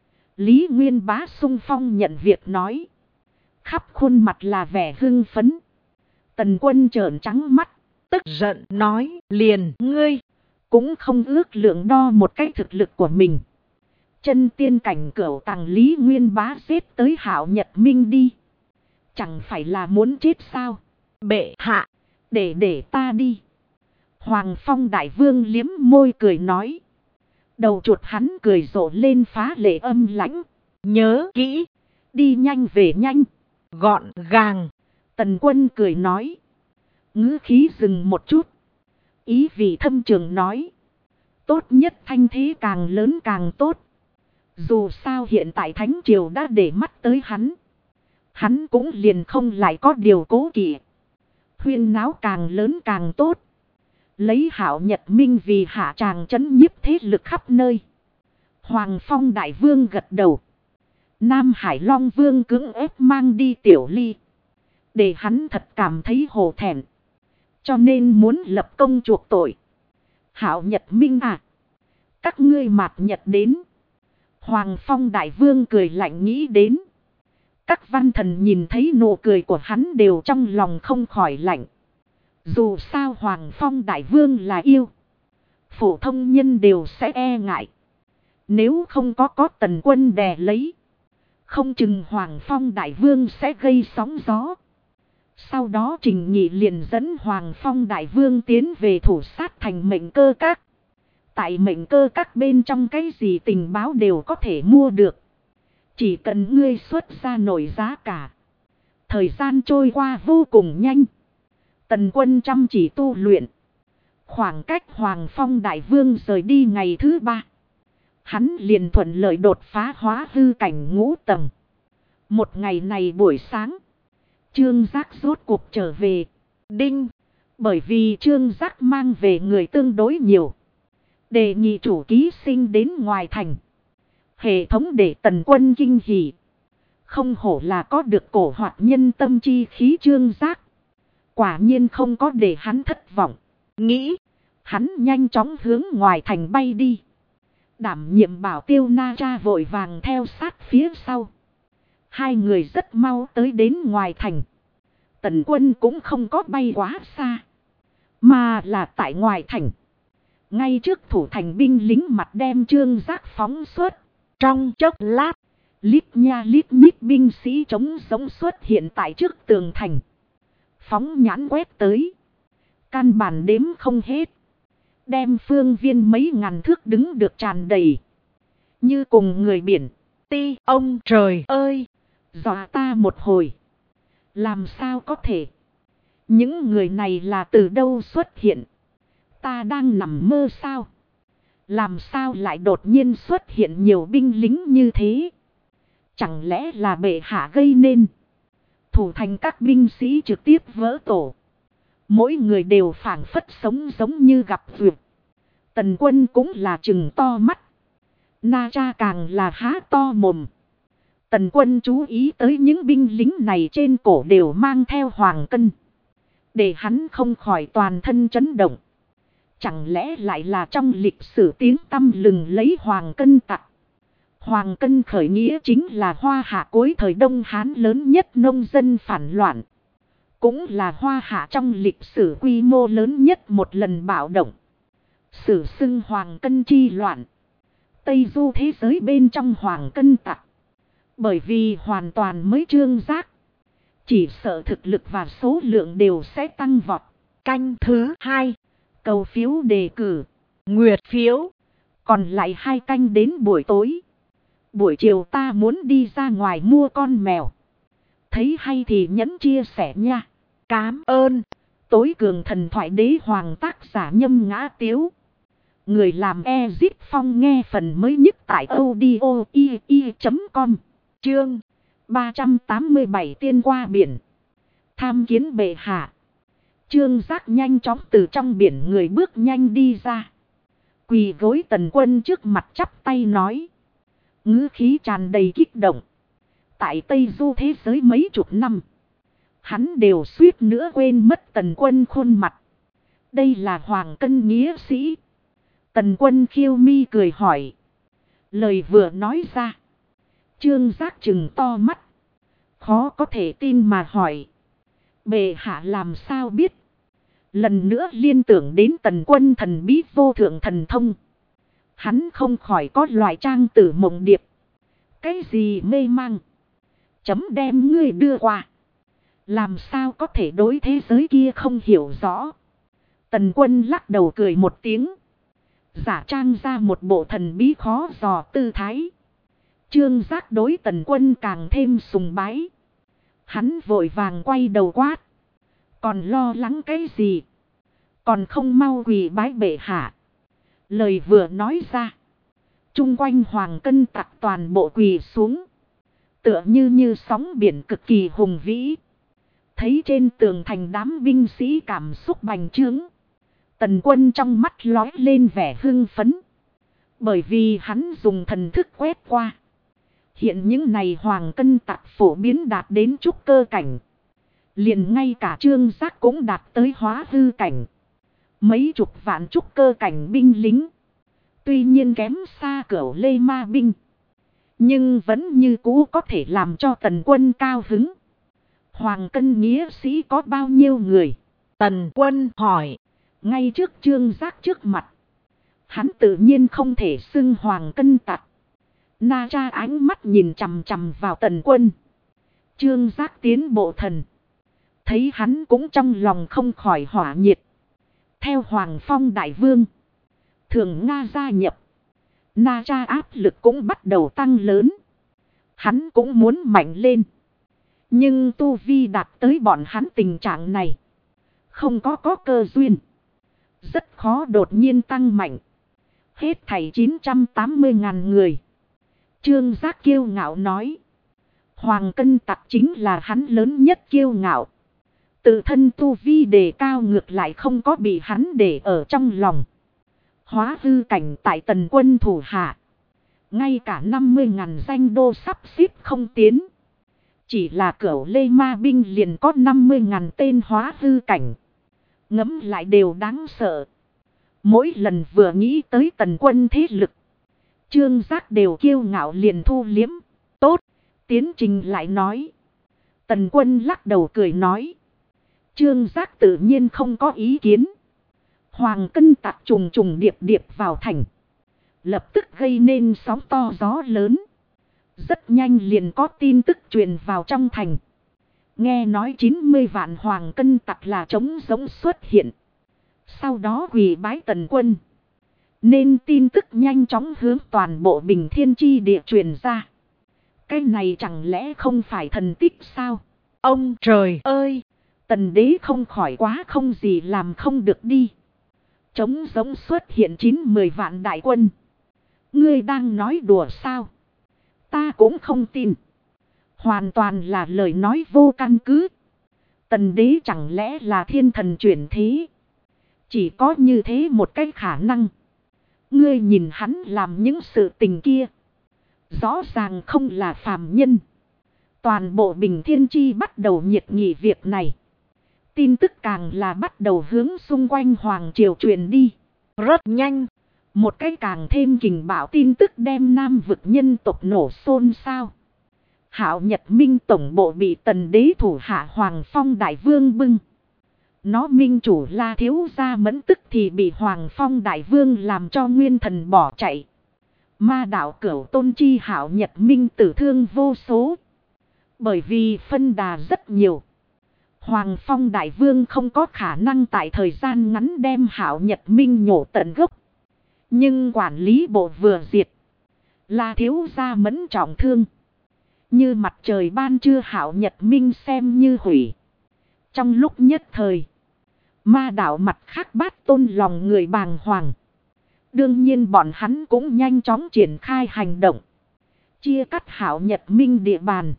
Lý Nguyên Bá sung phong nhận việc nói. Khắp khuôn mặt là vẻ hưng phấn. Tần Quân trợn trắng mắt. Tức giận nói liền ngươi. Cũng không ước lượng đo một cách thực lực của mình. Chân tiên cảnh Cửu Tàng Lý Nguyên Bá xếp tới Hạo Nhật Minh đi. Chẳng phải là muốn chết sao? Bệ hạ, để ta đi. Hoàng Phong Đại Vương liếm môi cười nói. Đầu chuột hắn cười rộ lên phá lệ âm lãnh. Nhớ kỹ, đi nhanh về nhanh, gọn gàng. Tần Quân cười nói. Ngữ khí dừng một chút. Ý vị thâm trường nói. Tốt nhất thanh thế càng lớn càng tốt. Dù sao hiện tại Thánh Triều đã để mắt tới hắn. Hắn cũng liền không lại có điều cố kỵ. Huyên náo càng lớn càng tốt. Lấy Hạo Nhật Minh vì hạ tràng trấn nhiếp thế lực khắp nơi. Hoàng Phong Đại Vương gật đầu. Nam Hải Long Vương cưỡng ép mang đi Tiểu Ly. Để hắn thật cảm thấy hổ thẹn. Cho nên muốn lập công chuộc tội. Hạo Nhật Minh à. Các ngươi mạt nhật đến. Hoàng Phong Đại Vương cười lạnh nghĩ đến. Các văn thần nhìn thấy nụ cười của hắn đều trong lòng không khỏi lạnh. Dù sao Hoàng Phong Đại Vương là yêu. Phổ thông nhân đều sẽ e ngại. Nếu không có Tần Quân đè lấy. Không chừng Hoàng Phong Đại Vương sẽ gây sóng gió. Sau đó Trình Nhị liền dẫn Hoàng Phong Đại Vương tiến về thủ sát thành Mệnh Cơ Các. Tại Mệnh Cơ Các bên trong cái gì tình báo đều có thể mua được. Chỉ cần ngươi xuất ra nổi giá cả. Thời gian trôi qua vô cùng nhanh. Tần Quân chăm chỉ tu luyện. Khoảng cách Hoàng Phong Đại Vương rời đi ngày thứ 3. Hắn liền thuận lợi đột phá hóa hư cảnh ngũ tầng. Một ngày này buổi sáng. Trương Giác rốt cuộc trở về. Đinh. Bởi vì Trương Giác mang về người tương đối nhiều. Đề nghị chủ ký sinh đến ngoài thành. Hệ thống để Tần Quân kinh hỉ. Không hổ là có được cổ hoạt nhân tâm chi khí Trương Giác. Quả nhiên không có để hắn thất vọng. Nghĩ, hắn nhanh chóng hướng ngoài thành bay đi. Đảm nhiệm bảo tiêu Na Tra vội vàng theo sát phía sau. Hai người rất mau tới đến ngoài thành. Tần Quân cũng không có bay quá xa. Mà là tại ngoài thành. Ngay trước thủ thành binh lính mặt đem Trương Giác phóng suốt. Trong chốc lát, lít nha lít nhít binh sĩ chống sống xuất hiện tại trước tường thành. Phóng nhãn quét tới. Căn bản đếm không hết. Đem phương viên mấy ngàn thước đứng được tràn đầy. Như cùng người biển. Ti ông trời ơi! Dọa ta một hồi. Làm sao có thể? Những người này là từ đâu xuất hiện? Ta đang nằm mơ sao? Làm sao lại đột nhiên xuất hiện nhiều binh lính như thế? Chẳng lẽ là bệ hạ gây nên? Thủ thành các binh sĩ trực tiếp vỡ tổ. Mỗi người đều phảng phất sống giống như gặp duyệt. Tần Quân cũng là trừng to mắt. Na Tra càng là há to mồm. Tần Quân chú ý tới những binh lính này trên cổ đều mang theo hoàng cân. Để hắn không khỏi toàn thân chấn động. Chẳng lẽ lại là trong lịch sử tiếng tăm lừng lấy hoàng cân tặc. Hoàng cân khởi nghĩa chính là Hoa Hạ cuối thời Đông Hán lớn nhất nông dân phản loạn. Cũng là Hoa Hạ trong lịch sử quy mô lớn nhất một lần bạo động. Sử xưng hoàng cân chi loạn. Tây du thế giới bên trong hoàng cân tặc. Bởi vì hoàn toàn mới Trương Giác. Chỉ sợ thực lực và số lượng đều sẽ tăng vọt. Canh thứ 2. Cầu phiếu đề cử. Nguyệt phiếu. Còn lại 2 canh đến buổi tối. Buổi chiều ta muốn đi ra ngoài mua con mèo. Thấy hay thì nhấn chia sẻ nha. Cám ơn. Tối cường thần thoại đế hoàng tác giả Nhâm Ngã Tiếu. Người làm Ezit Phong nghe phần mới nhất tại audio.com. Chương 387 tiên qua biển. Tham kiến bệ hạ. Trương Giác nhanh chóng từ trong biển người bước nhanh đi ra. Quỳ gối Tần Quân trước mặt chắp tay nói. Ngữ khí tràn đầy kích động. Tại Tây Du thế giới mấy chục năm. Hắn đều suýt nữa quên mất Tần Quân khuôn mặt. Đây là hoàng cân nghĩa sĩ. Tần Quân khiêu mi cười hỏi. Lời vừa nói ra. Trương Giác trừng to mắt. Khó có thể tin mà hỏi. Bệ hạ làm sao biết? Lần nữa liên tưởng đến Tần Quân thần bí vô thượng thần thông. Hắn không khỏi có loại trang tử mộng điệp. Cái gì mê mang? Chấm đem ngươi đưa qua. Làm sao có thể đối thế giới kia không hiểu rõ? Tần Quân lắc đầu cười một tiếng. Giả trang ra một bộ thần bí khó dò tư thái. Trương Giác đối Tần Quân càng thêm sùng bái. Hắn vội vàng quay đầu quát. Còn lo lắng cái gì? Còn không mau quỳ bái bệ hạ. Lời vừa nói ra. Chung quanh hoàng cân tặc toàn bộ quỳ xuống. Tựa như sóng biển cực kỳ hùng vĩ. Thấy trên tường thành đám binh sĩ cảm xúc bành trướng. Tần Quân trong mắt lói lên vẻ hưng phấn. Bởi vì hắn dùng thần thức quét qua. Hiện những này hoàng cân tặc phổ biến đạt đến trúc cơ cảnh. Liền ngay cả Trương Giác cũng đạt tới hóa hư cảnh. Mấy chục vạn trúc cơ cảnh binh lính. Tuy nhiên kém xa Cửu Lê Ma binh. Nhưng vẫn như cũ có thể làm cho Tần Quân cao hứng. Hoàng cân nghĩa sĩ có bao nhiêu người? Tần Quân hỏi. Ngay trước Trương Giác trước mặt. Hắn tự nhiên không thể xưng hoàng cân tặc. Na Tra ánh mắt nhìn chằm chằm vào Tần Quân. Trương Giác tiến bộ thần. Thấy hắn cũng trong lòng không khỏi hỏa nhiệt. Theo Hoàng Phong Đại Vương. Thường Nga gia nhập. Na Tra áp lực cũng bắt đầu tăng lớn. Hắn cũng muốn mạnh lên. Nhưng tu vi đạt tới bọn hắn tình trạng này. Không có cơ duyên. Rất khó đột nhiên tăng mạnh. Hết thảy 980.000 người. Trương Giác kiêu ngạo nói. Hoàng cân tặc chính là hắn lớn nhất kiêu ngạo. Tự thân tu vi đề cao ngược lại không có bị hắn để ở trong lòng. Hóa hư cảnh tại Tần Quân thủ hạ. Ngay cả 50.000 danh đô sắp xếp không tiến. Chỉ là Cửu Lê Ma binh liền có 50.000 tên hóa hư cảnh. Ngẫm lại đều đáng sợ. Mỗi lần vừa nghĩ tới Tần quân thế lực, Trương Giác đều kiêu ngạo liền thu liếm. Tốt, tiến trình lại nói. Tần quân lắc đầu cười nói. Trương Giác tự nhiên không có ý kiến. Hoàng Cân tặc trùng trùng điệp điệp vào thành. Lập tức gây nên sóng to gió lớn. Rất nhanh liền có tin tức truyền vào trong thành. Nghe nói 90 vạn Hoàng Cân tặc là trống giống xuất hiện. Sau đó quỳ bái Tần quân. Nên tin tức nhanh chóng hướng toàn bộ Bình Thiên Chi địa truyền ra. Cái này chẳng lẽ không phải thần tích sao? Ông trời ơi! Tần đế không khỏi quá không gì làm không được đi. Trống giống xuất hiện 90 vạn đại quân. Ngươi đang nói đùa sao? Ta cũng không tin. Hoàn toàn là lời nói vô căn cứ. Tần đế chẳng lẽ là thiên thần chuyển thế? Chỉ có như thế một cái khả năng. Ngươi nhìn hắn làm những sự tình kia. Rõ ràng không là phàm nhân. Toàn bộ Bình Thiên Chi bắt đầu nhiệt nghị việc này. Tin tức càng là bắt đầu hướng xung quanh Hoàng Triều truyền đi. Rất nhanh. Một cái càng thêm kình bạo tin tức đem Nam vực nhân tộc nổ xôn xao. Hạo Nhật Minh tổng bộ bị Tần đế thủ hạ Hoàng Phong Đại Vương bưng. Nó minh chủ La Thiếu Gia mẫn tức thì bị Hoàng Phong Đại Vương làm cho nguyên thần bỏ chạy. Ma đạo Cửu Tôn chi Hạo Nhật Minh tử thương vô số. Bởi vì phân đà rất nhiều. Hoàng Phong Đại Vương không có khả năng tại thời gian ngắn đem Hạo Nhật Minh nhổ tận gốc. Nhưng quản lý bộ vừa diệt. La Thiếu Gia mẫn trọng thương. Như mặt trời ban trưa Hạo Nhật Minh xem như hủy. Trong lúc nhất thời. Ma đạo mặt khác bát tôn lòng người bàng hoàng. Đương nhiên bọn hắn cũng nhanh chóng triển khai hành động. Chia cắt Hạo Nhật Minh địa bàn.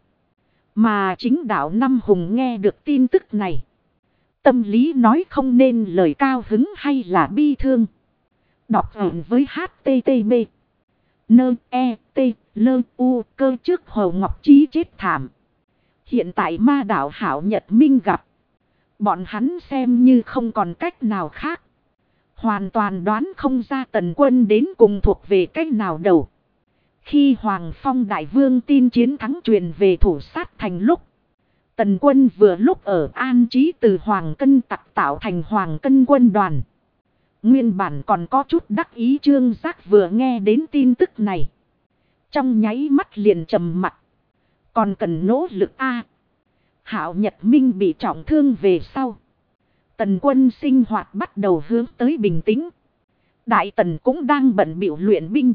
Mà chính đạo Năm Hùng nghe được tin tức này. Tâm lý nói không nên lời cao hứng hay là bi thương. Đọc ẩn với HTTP. Nơ e t lơ u cơ trước Hồ Ngọc Trí chết thảm. Hiện tại ma đạo Hạo Nhật Minh gặp. Bọn hắn xem như không còn cách nào khác. Hoàn toàn đoán không ra Tần quân đến cùng thuộc về cách nào đầu. Khi Hoàng Phong Đại Vương tin chiến thắng truyền về thủ sát thành lúc. Tần quân vừa lúc ở an trí từ Hoàng Cân tặc tạo thành Hoàng Cân quân đoàn. Nguyên bản còn có chút đắc ý Trương Giác vừa nghe đến tin tức này. Trong nháy mắt liền trầm mặt. Còn cần nỗ lực a. Hạo Nhật Minh bị trọng thương về sau. Tần quân sinh hoạt bắt đầu hướng tới bình tĩnh. Đại Tần cũng đang bận bịu luyện binh.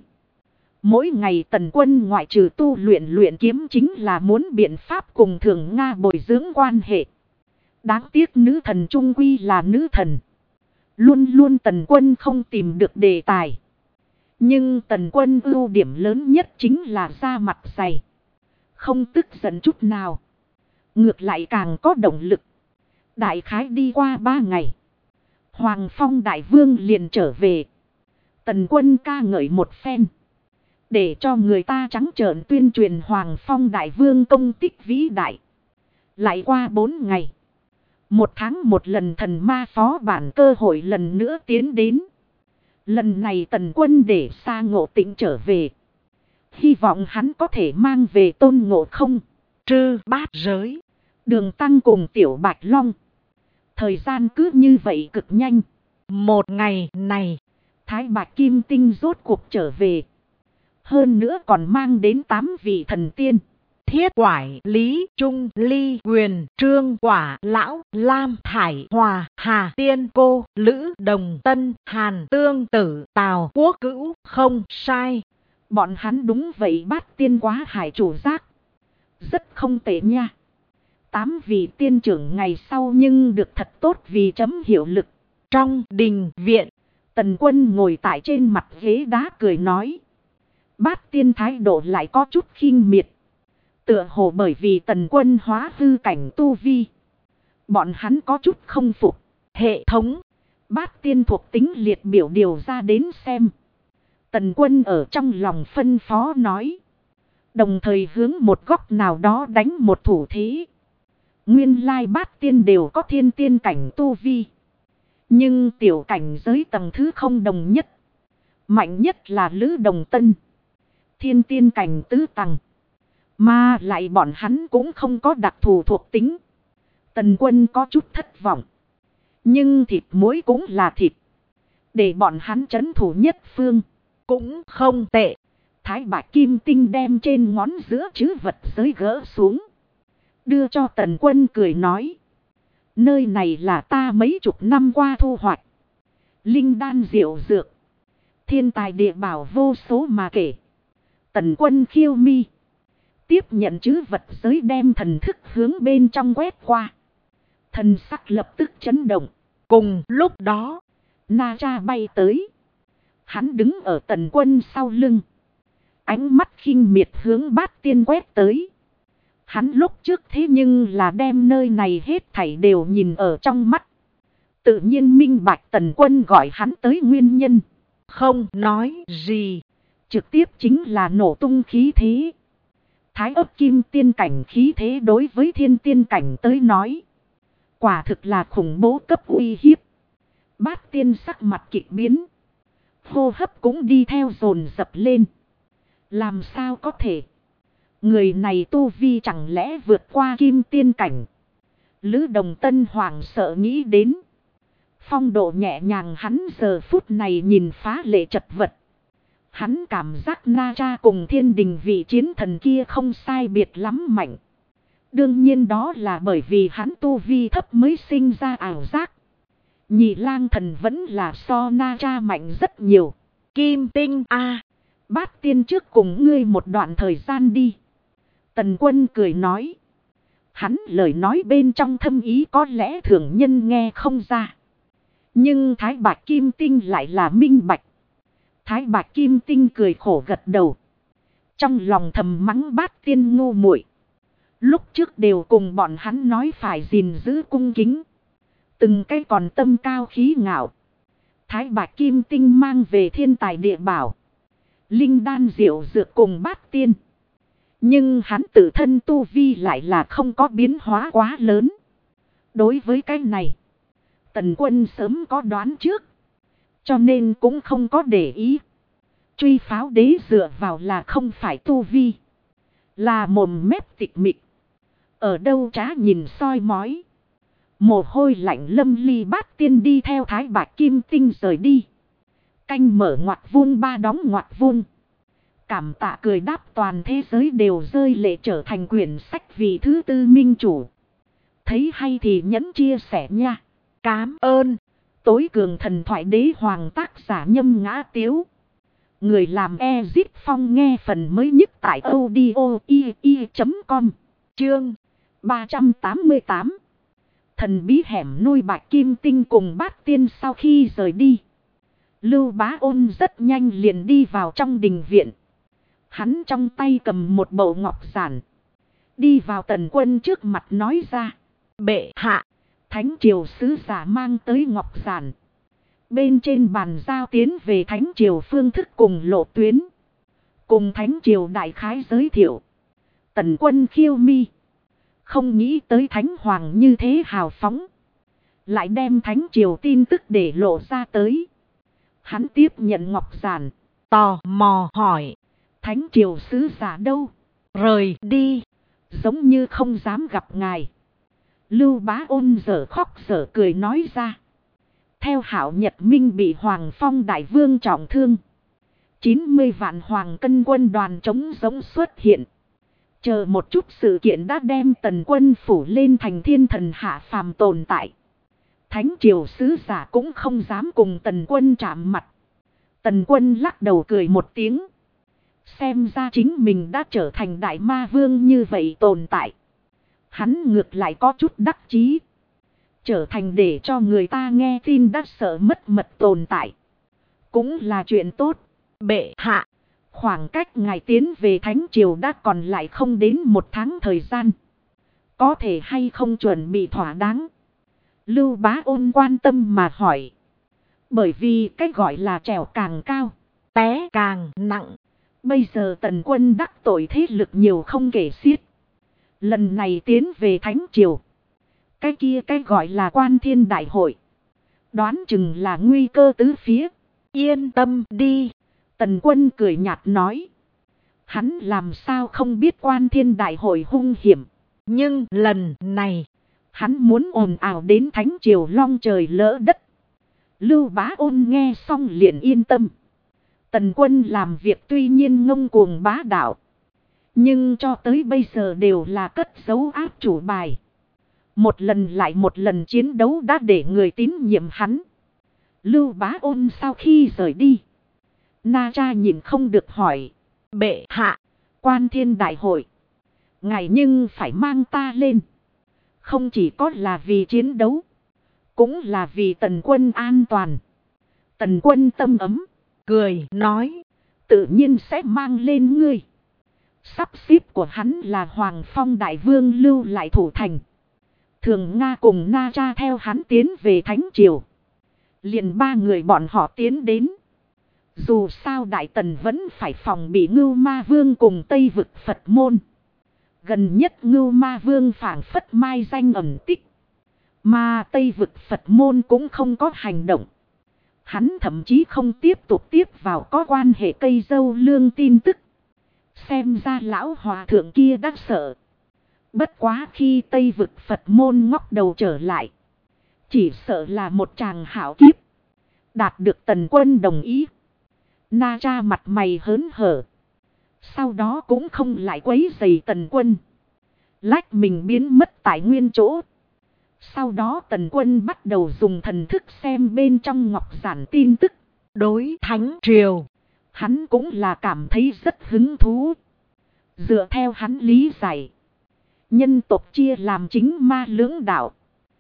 Mỗi ngày Tần quân ngoại trừ tu luyện kiếm chính là muốn biện pháp cùng Thường Nga bồi dưỡng quan hệ. Đáng tiếc nữ thần trung quy là nữ thần. Luôn luôn Tần quân không tìm được đề tài. Nhưng Tần quân ưu điểm lớn nhất chính là da mặt dày. Không tức giận chút nào. Ngược lại càng có động lực. Đại khái đi qua 3 ngày. Hoàng Phong Đại Vương liền trở về. Tần quân ca ngợi một phen. Để cho người ta trắng trợn tuyên truyền Hoàng Phong Đại Vương công tích vĩ đại. Lại qua 4 ngày. 1 tháng một lần thần ma phó bản cơ hội lần nữa tiến đến. Lần này Tần quân để Sa Ngộ Tĩnh trở về. Hy vọng hắn có thể mang về Tôn Ngộ Không, Trư Bát Giới, Đường Tăng cùng Tiểu Bạch Long. Thời gian cứ như vậy cực nhanh. Một ngày này, Thái Bạch Kim Tinh rốt cuộc trở về. Hơn nữa còn mang đến 8 vị thần tiên. Thiết Quải, Lý, Trung, Ly, Quyền, Trương, Quả, Lão, Lam, Thải, Hòa, Hà, Tiên, Cô, Lữ, Đồng, Tân, Hàn, Tương, Tử, Tào, Quốc, Cữu, không sai. Bọn hắn đúng vậy bát tiên quá hải chủ giác. Rất không tệ nha. 8 vị tiên trưởng ngày sau nhưng được thật tốt vì chấm hiệu lực. Trong đình viện, Tần quân ngồi tại trên mặt ghế đá cười nói. Bát tiên thái độ lại có chút khinh miệt. Tựa hồ bởi vì Tần quân hóa hư cảnh tu vi. Bọn hắn có chút không phục. Hệ thống. Bát tiên thuộc tính liệt biểu điều ra đến xem. Tần Quân ở trong lòng phân phó nói. Đồng thời hướng một góc nào đó đánh một thủ thế. Nguyên lai bát tiên đều có thiên tiên cảnh tu vi. Nhưng tiểu cảnh giới tầng thứ không đồng nhất. Mạnh nhất là Lữ Đồng Tân. Thiên tiên cảnh tứ tầng. Mà lại bọn hắn cũng không có đặc thù thuộc tính. Tần Quân có chút thất vọng. Nhưng thịt muối cũng là thịt. Để bọn hắn trấn thủ nhất phương. Cũng không tệ. Thái Bạch Kim Tinh đem trên ngón giữa chữ vật giới gỡ xuống. Đưa cho Tần Quân cười nói. Nơi này là ta mấy chục năm qua thu hoạch. Linh đan diệu dược. Thiên tài địa bảo vô số mà kể. Tần Quân khiêu mi. Tiếp nhận chữ vật giới đem thần thức hướng bên trong quét qua. Thần sắc lập tức chấn động. Cùng lúc đó, Na Cha bay tới. Hắn đứng ở Tần Quân sau lưng. Ánh mắt khinh miệt hướng bát tiên quét tới. Hắn lúc trước thế nhưng là đem nơi này hết thảy đều nhìn ở trong mắt. Tự nhiên minh bạch Tần Quân gọi hắn tới nguyên nhân. Không nói gì. Trực tiếp chính là nổ tung khí thế. Thái ấp kim tiên cảnh khí thế đối với thiên tiên cảnh tới nói. Quả thực là khủng bố cấp uy hiếp. Bát tiên sắc mặt kịch biến. Hô hấp cũng đi theo dồn dập lên. Làm sao có thể? Người này tu vi chẳng lẽ vượt qua kim tiên cảnh? Lữ Đồng Tân hoảng sợ nghĩ đến. Phong độ nhẹ nhàng hắn giờ phút này nhìn phá lệ chật vật. Hắn cảm giác Na Cha cùng thiên đình vị chiến thần kia không sai biệt lắm mạnh. Đương nhiên đó là bởi vì hắn tu vi thấp mới sinh ra ảo giác. Nhị lang thần vẫn là so Na Cha mạnh rất nhiều. Kim Tinh A. Bát tiên trước cùng ngươi một đoạn thời gian đi. Tần Quân cười nói. Hắn lời nói bên trong thâm ý có lẽ thường nhân nghe không ra. Nhưng Thái Bạch Kim Tinh lại là minh bạch. Thái Bạch Kim Tinh cười khổ gật đầu. Trong lòng thầm mắng bát tiên ngu muội. Lúc trước đều cùng bọn hắn nói phải gìn giữ cung kính. Từng cái còn tâm cao khí ngạo. Thái Bạch Kim Tinh mang về thiên tài địa bảo. Linh đan diệu dược cùng bát tiên. Nhưng hắn tự thân tu vi lại là không có biến hóa quá lớn. Đối với cái này, Tần Quân sớm có đoán trước. Cho nên cũng không có để ý. Truy pháo đế dựa vào là không phải tu vi. Là mồm mép tịch mịch. Ở đâu trá nhìn soi mói. Mồ hôi lạnh lâm ly bát tiên đi theo Thái Bạch Kim Tinh rời đi. Canh mở ngoặt vuông ba đóng ngoặt vuông. Cảm tạ cười đáp toàn thế giới đều rơi lệ trở thành quyển sách vì thứ tư minh chủ. Thấy hay thì nhấn chia sẻ nha. Cám ơn. Tối cường thần thoại đế hoàng tác giả Nhâm Ngã Tiếu. Người làm Ezit Phong nghe phần mới nhất tại audio.com. Chương 388. Thần bí hẻm nuôi Bạch Kim Tinh cùng bát tiên sau khi rời đi. Lưu Bá Ôn rất nhanh liền đi vào trong đình viện. Hắn trong tay cầm một bầu ngọc giản. Đi vào Tần Quân trước mặt nói ra. Bệ hạ. Thánh triều sứ giả mang tới ngọc giản. Bên trên bàn giao tiến về thánh triều phương thức cùng lộ tuyến. Cùng thánh triều đại khái giới thiệu. Tần Quân khiêu mi. Không nghĩ tới thánh hoàng như thế hào phóng. Lại đem thánh triều tin tức để lộ ra tới. Hắn tiếp nhận ngọc giản. Tò mò hỏi. Thánh triều sứ giả đâu? Rời đi. Giống như không dám gặp ngài. Lưu Bá Ôn dở khóc dở cười nói ra. Theo Hạo Nhật Minh bị Hoàng Phong Đại Vương trọng thương. 90 vạn Hoàng Cân quân đoàn chống giống xuất hiện. Chờ một chút sự kiện đã đem Tần Quân phủ lên thành thiên thần hạ phàm tồn tại. Thánh triều sứ giả cũng không dám cùng Tần Quân chạm mặt. Tần Quân lắc đầu cười một tiếng. Xem ra chính mình đã trở thành đại ma vương như vậy tồn tại. Hắn ngược lại có chút đắc chí. Trở thành để cho người ta nghe tin đã sợ mất mật tồn tại. Cũng là chuyện tốt. Bệ hạ. Khoảng cách ngài tiến về Thánh Triều đã còn lại không đến một tháng thời gian. Có thể hay không chuẩn bị thỏa đáng. Lưu Bá Ôn quan tâm mà hỏi. Bởi vì cách gọi là trèo càng cao. té càng nặng. Bây giờ Tần quân đắc tội thế lực nhiều không kể xiết. Lần này tiến về Thánh Triều. Cái kia cái gọi là Quan Thiên Đại Hội. Đoán chừng là nguy cơ tứ phía. Yên tâm đi. Tần quân cười nhạt nói. Hắn làm sao không biết Quan Thiên Đại Hội hung hiểm. Nhưng lần này, hắn muốn ồn ào đến Thánh Triều long trời lỡ đất. Lưu Bá Ôn nghe xong liền yên tâm. Tần quân làm việc tuy nhiên ngông cuồng bá đạo. Nhưng cho tới bây giờ đều là cất giấu áp chủ bài. Một lần lại một lần chiến đấu đã để người tín nhiệm hắn. Lưu Bá Ôn sau khi rời đi. Na Tra nhìn không được hỏi. Bệ hạ, Quan Thiên Đại Hội. Ngài nhưng phải mang ta lên. Không chỉ có là vì chiến đấu. Cũng là vì Tần quân an toàn. Tần quân tâm ấm. cười nói. Tự nhiên sẽ mang lên ngươi. Sắp xếp của hắn là Hoàng Phong Đại Vương lưu lại thủ thành. Thường Nga cùng Na Tra theo hắn tiến về Thánh Triều. Liền ba người bọn họ tiến đến. Dù sao Đại Tần vẫn phải phòng bị Ngưu Ma Vương cùng Tây Vực Phật môn. Gần nhất Ngưu Ma Vương phảng phất mai danh ẩn tích. Mà Tây Vực Phật môn cũng không có hành động. Hắn thậm chí không tiếp tục tiếp vào có quan hệ cây dâu lương tin tức. Xem ra lão hòa thượng kia đã sợ. Bất quá khi Tây Vực Phật môn ngóc đầu trở lại. Chỉ sợ là một chàng hảo kiếp. Đạt được Tần quân đồng ý. Na Tra mặt mày hớn hở. Sau đó cũng không lại quấy rầy Tần quân. Lách mình biến mất tại nguyên chỗ. Sau đó Tần quân bắt đầu dùng thần thức xem bên trong ngọc giản tin tức. Đối Thánh Triều, hắn cũng là cảm thấy rất hứng thú. Dựa theo hắn lý giải. Nhân tộc chia làm chính ma lưỡng đạo.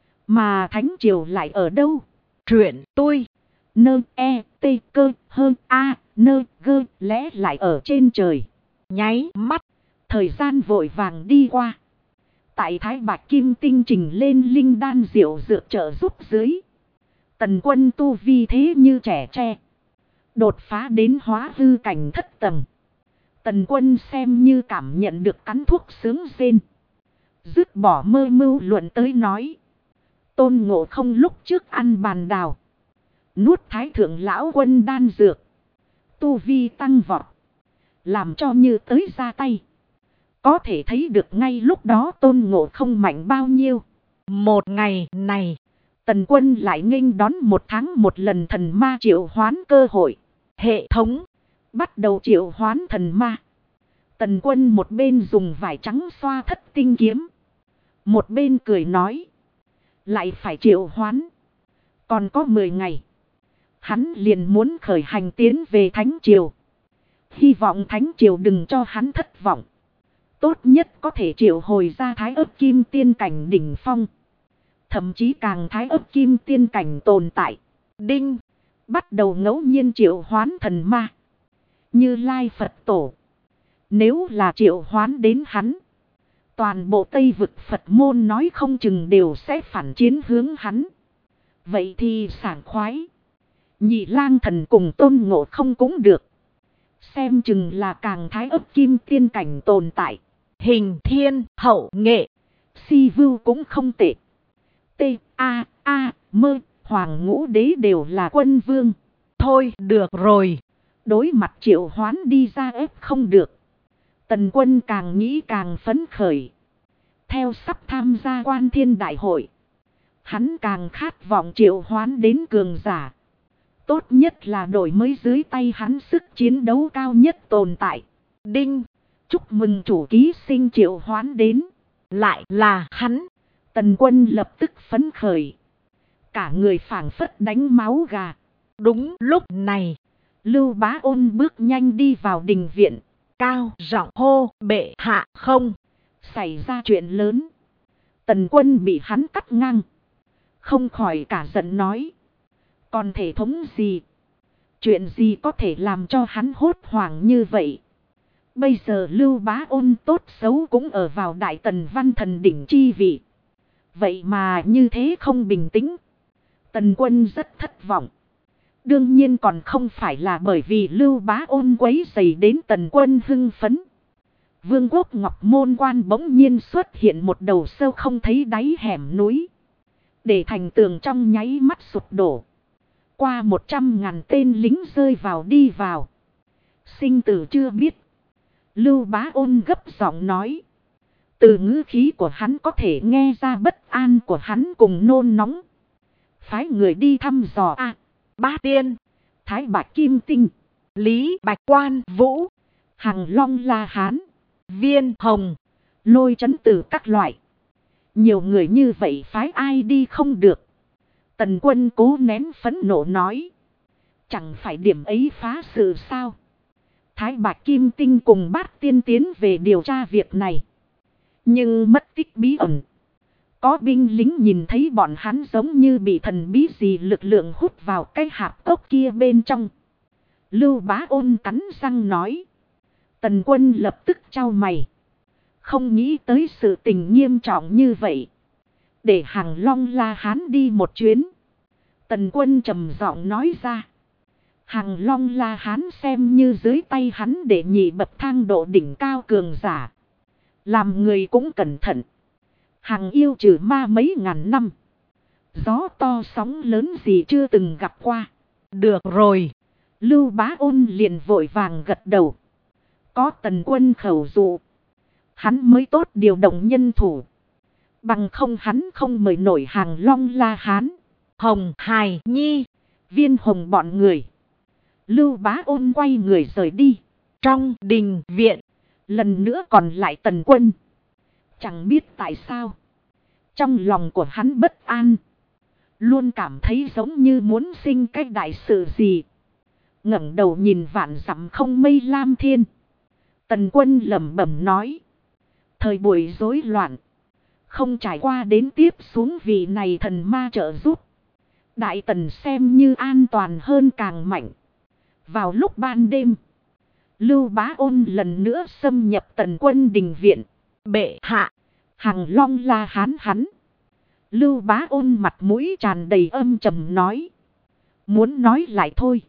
Mà Thánh Triều lại ở đâu? Truyện tôi. Nơ e t cơ hơn a nơ gơ lẽ lại ở trên trời. Nháy mắt. Thời gian vội vàng đi qua. Tại Thái Bạch Kim Tinh trình lên linh đan diệu dược trợ giúp dưới. Tần quân tu vi thế như trẻ tre. Đột phá đến hóa hư cảnh thất tầng. Tần quân xem như cảm nhận được cắn thuốc sướng rên. Dứt bỏ mơ mưu luận tới nói. Tôn Ngộ Không lúc trước ăn bàn đào. Nuốt Thái Thượng Lão Quân đan dược. Tu vi tăng vọt. Làm cho như tới ra tay. Có thể thấy được ngay lúc đó Tôn Ngộ Không mạnh bao nhiêu. Một ngày này, Tần quân lại nghênh đón một tháng một lần thần ma triệu hoán cơ hội. Hệ thống bắt đầu triệu hoán thần ma. Tần quân một bên dùng vải trắng xoa thất tinh kiếm. Một bên cười nói. Lại phải triệu hoán. Còn có 10 ngày. Hắn liền muốn khởi hành tiến về Thánh Triều. Hy vọng Thánh Triều đừng cho hắn thất vọng. Tốt nhất có thể triệu hồi ra Thái Ấp Kim Tiên cảnh đỉnh phong. Thậm chí càng Thái Ấp Kim Tiên cảnh tồn tại. Đinh. Bắt đầu ngẫu nhiên triệu hoán thần ma. Như Lai Phật Tổ. Nếu là triệu hoán đến hắn. Toàn bộ Tây Vực Phật môn nói không chừng đều sẽ phản chiến hướng hắn. Vậy thì sảng khoái. Nhị Lang Thần cùng Tôn Ngộ Không cũng được. Xem chừng là càng Thái Ấp Kim Tiên cảnh tồn tại. Hình thiên hậu nghệ. Si Vưu cũng không tệ. T, A, A, Mơ, Hoàng Ngũ Đế đều là quân vương. Thôi được rồi. Đối mặt triệu hoán đi ra ép không được. Tần quân càng nghĩ càng phấn khởi. Theo sắp tham gia Quan Thiên Đại Hội. Hắn càng khát vọng triệu hoán đến cường giả. Tốt nhất là đổi mới dưới tay hắn sức chiến đấu cao nhất tồn tại. Đinh. Chúc mừng chủ ký sinh triệu hoán đến. Lại là hắn. Tần quân lập tức phấn khởi. Cả người phảng phất đánh máu gà. Đúng lúc này. Lưu Bá Ôn bước nhanh đi vào đình viện. Cao giọng hô bệ hạ không. Xảy ra chuyện lớn. Tần quân bị hắn cắt ngang. Không khỏi cả giận nói. Còn thể thống gì? Chuyện gì có thể làm cho hắn hốt hoảng như vậy? Bây giờ Lưu Bá Ôn tốt xấu cũng ở vào Đại Tần Văn Thần đỉnh chi vị. Vậy mà như thế không bình tĩnh. Tần quân rất thất vọng. Đương nhiên còn không phải là bởi vì Lưu Bá Ôn quấy rầy đến Tần Quân hưng phấn. Vương quốc Ngọc Môn Quan bỗng nhiên xuất hiện một đầu sâu không thấy đáy hẻm núi. Để thành tường trong nháy mắt sụp đổ. Qua 100.000 tên lính rơi vào đi vào. Sinh tử chưa biết. Lưu Bá Ôn gấp giọng nói. Từ ngữ khí của hắn có thể nghe ra bất an của hắn cùng nôn nóng. Phái người đi thăm dò Bá Tiên, Thái Bạch Kim Tinh, Lý Bạch Quan Vũ, Hằng Long La Hán, Viên Hồng, Lôi Chấn Tử các loại. Nhiều người như vậy phái ai đi không được. Tần Quân cố nén phẫn nộ nói. Chẳng phải điểm ấy phá sự sao. Thái Bạch Kim Tinh cùng Bát Tiên tiến về điều tra việc này. Nhưng mất tích bí ẩn. Có binh lính nhìn thấy bọn hắn giống như bị thần bí gì lực lượng hút vào cái hạp cốc kia bên trong. Lưu Bá Ôn cắn răng nói. Tần Quân lập tức chau mày. Không nghĩ tới sự tình nghiêm trọng như vậy. Để Hằng Long La Hán đi một chuyến. Tần Quân trầm giọng nói ra. Hằng Long La Hán xem như dưới tay hắn để nhị bậc thang độ đỉnh cao cường giả. Làm người cũng cẩn thận. Hằng yêu trừ ma mấy ngàn năm. Gió to sóng lớn gì chưa từng gặp qua. Được rồi. Lưu Bá Ôn liền vội vàng gật đầu. Có Tần Quân khẩu dụ. Hắn mới tốt điều động nhân thủ. Bằng không hắn không mời nổi Hằng Long La Hán, Hồng Hải Nhi, Viên Hồng bọn người. Lưu Bá Ôn quay người rời đi. Trong đình viện. Lần nữa còn lại Tần Quân. Chẳng biết tại sao. Trong lòng của hắn bất an. Luôn cảm thấy giống như muốn sinh cái đại sự gì. Ngẩng đầu nhìn vạn dặm không mây lam thiên. Tần Quân lẩm bẩm nói. Thời buổi rối loạn. Không trải qua đến tiếp xuống vị này thần ma trợ giúp. Đại Tần xem như an toàn hơn càng mạnh. Vào lúc ban đêm. Lưu Bá Ôn lần nữa xâm nhập Tần Quân đình viện. Bệ hạ. Hằng Long La Hán hắn. Lưu Bá Ôn mặt mũi tràn đầy âm trầm nói. Muốn nói lại thôi.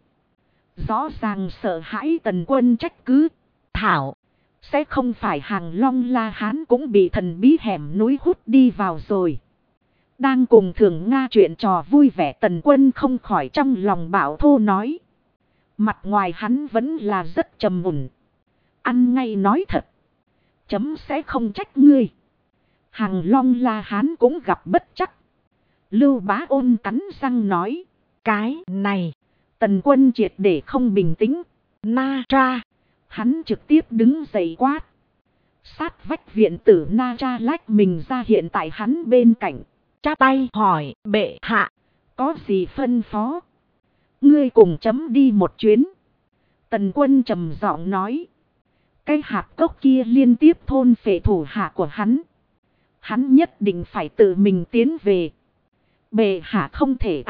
Rõ ràng sợ hãi Tần Quân trách cứ. Thảo. Sẽ không phải Hằng Long La Hán cũng bị thần bí hẻm núi hút đi vào rồi. Đang cùng Thường Nga chuyện trò vui vẻ Tần Quân không khỏi trong lòng bảo thô nói. Mặt ngoài hắn vẫn là rất trầm mùn. Ăn ngay nói thật. Chấm sẽ không trách ngươi. Hằng Long La Hán cũng gặp bất chắc. Lưu Bá Ôn cắn răng nói. Cái này. Tần Quân triệt để không bình tĩnh. Na Tra. Hắn trực tiếp đứng dậy quát. Sát vách viện tử Na Tra lách mình ra hiện tại hắn bên cạnh. Chắp tay hỏi bệ hạ. Có gì phân phó? Ngươi cùng chấm đi một chuyến. Tần Quân trầm giọng nói. Cái hạt cốc kia liên tiếp thôn phệ thủ hạ của hắn. Hắn nhất định phải tự mình tiến về. Bệ hạ không thể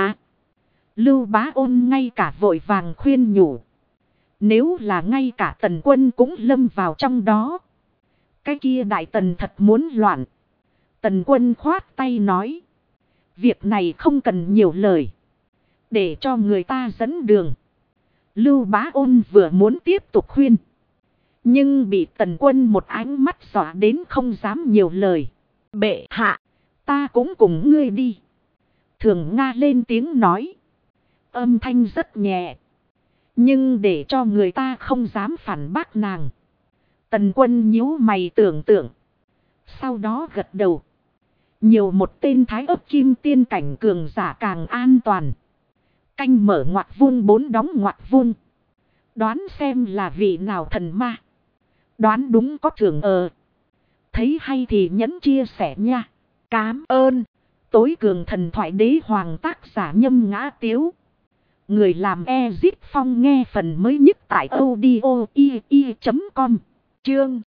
Lưu Bá Ôn ngay cả vội vàng khuyên nhủ. Nếu là ngay cả Tần Quân cũng lâm vào trong đó. Cái kia Đại Tần thật muốn loạn. Tần Quân khoát tay nói. Việc này không cần nhiều lời. Để cho người ta dẫn đường. Lưu Bá Ôn vừa muốn tiếp tục khuyên. Nhưng bị Tần Quân một ánh mắt dọa đến không dám nhiều lời. Bệ hạ. Ta cũng cùng ngươi đi. Thường Nga lên tiếng nói. Âm thanh rất nhẹ. Nhưng để cho người ta không dám phản bác nàng. Tần Quân nhíu mày tưởng tượng. Sau đó gật đầu. Nhiều một tên thái ấp kim tiên cảnh cường giả càng an toàn. Canh mở ngoặc vuông 4 đóng ngoặc vuông. Đoán xem là vị nào thần ma. Đoán đúng có thưởng Thấy hay thì nhấn chia sẻ nha. Cám ơn. Tối cường thần thoại đế hoàng tác giả Nhâm Ngã Tiếu. Người làm Ezit Phong nghe phần mới nhất tại audio.com. Chương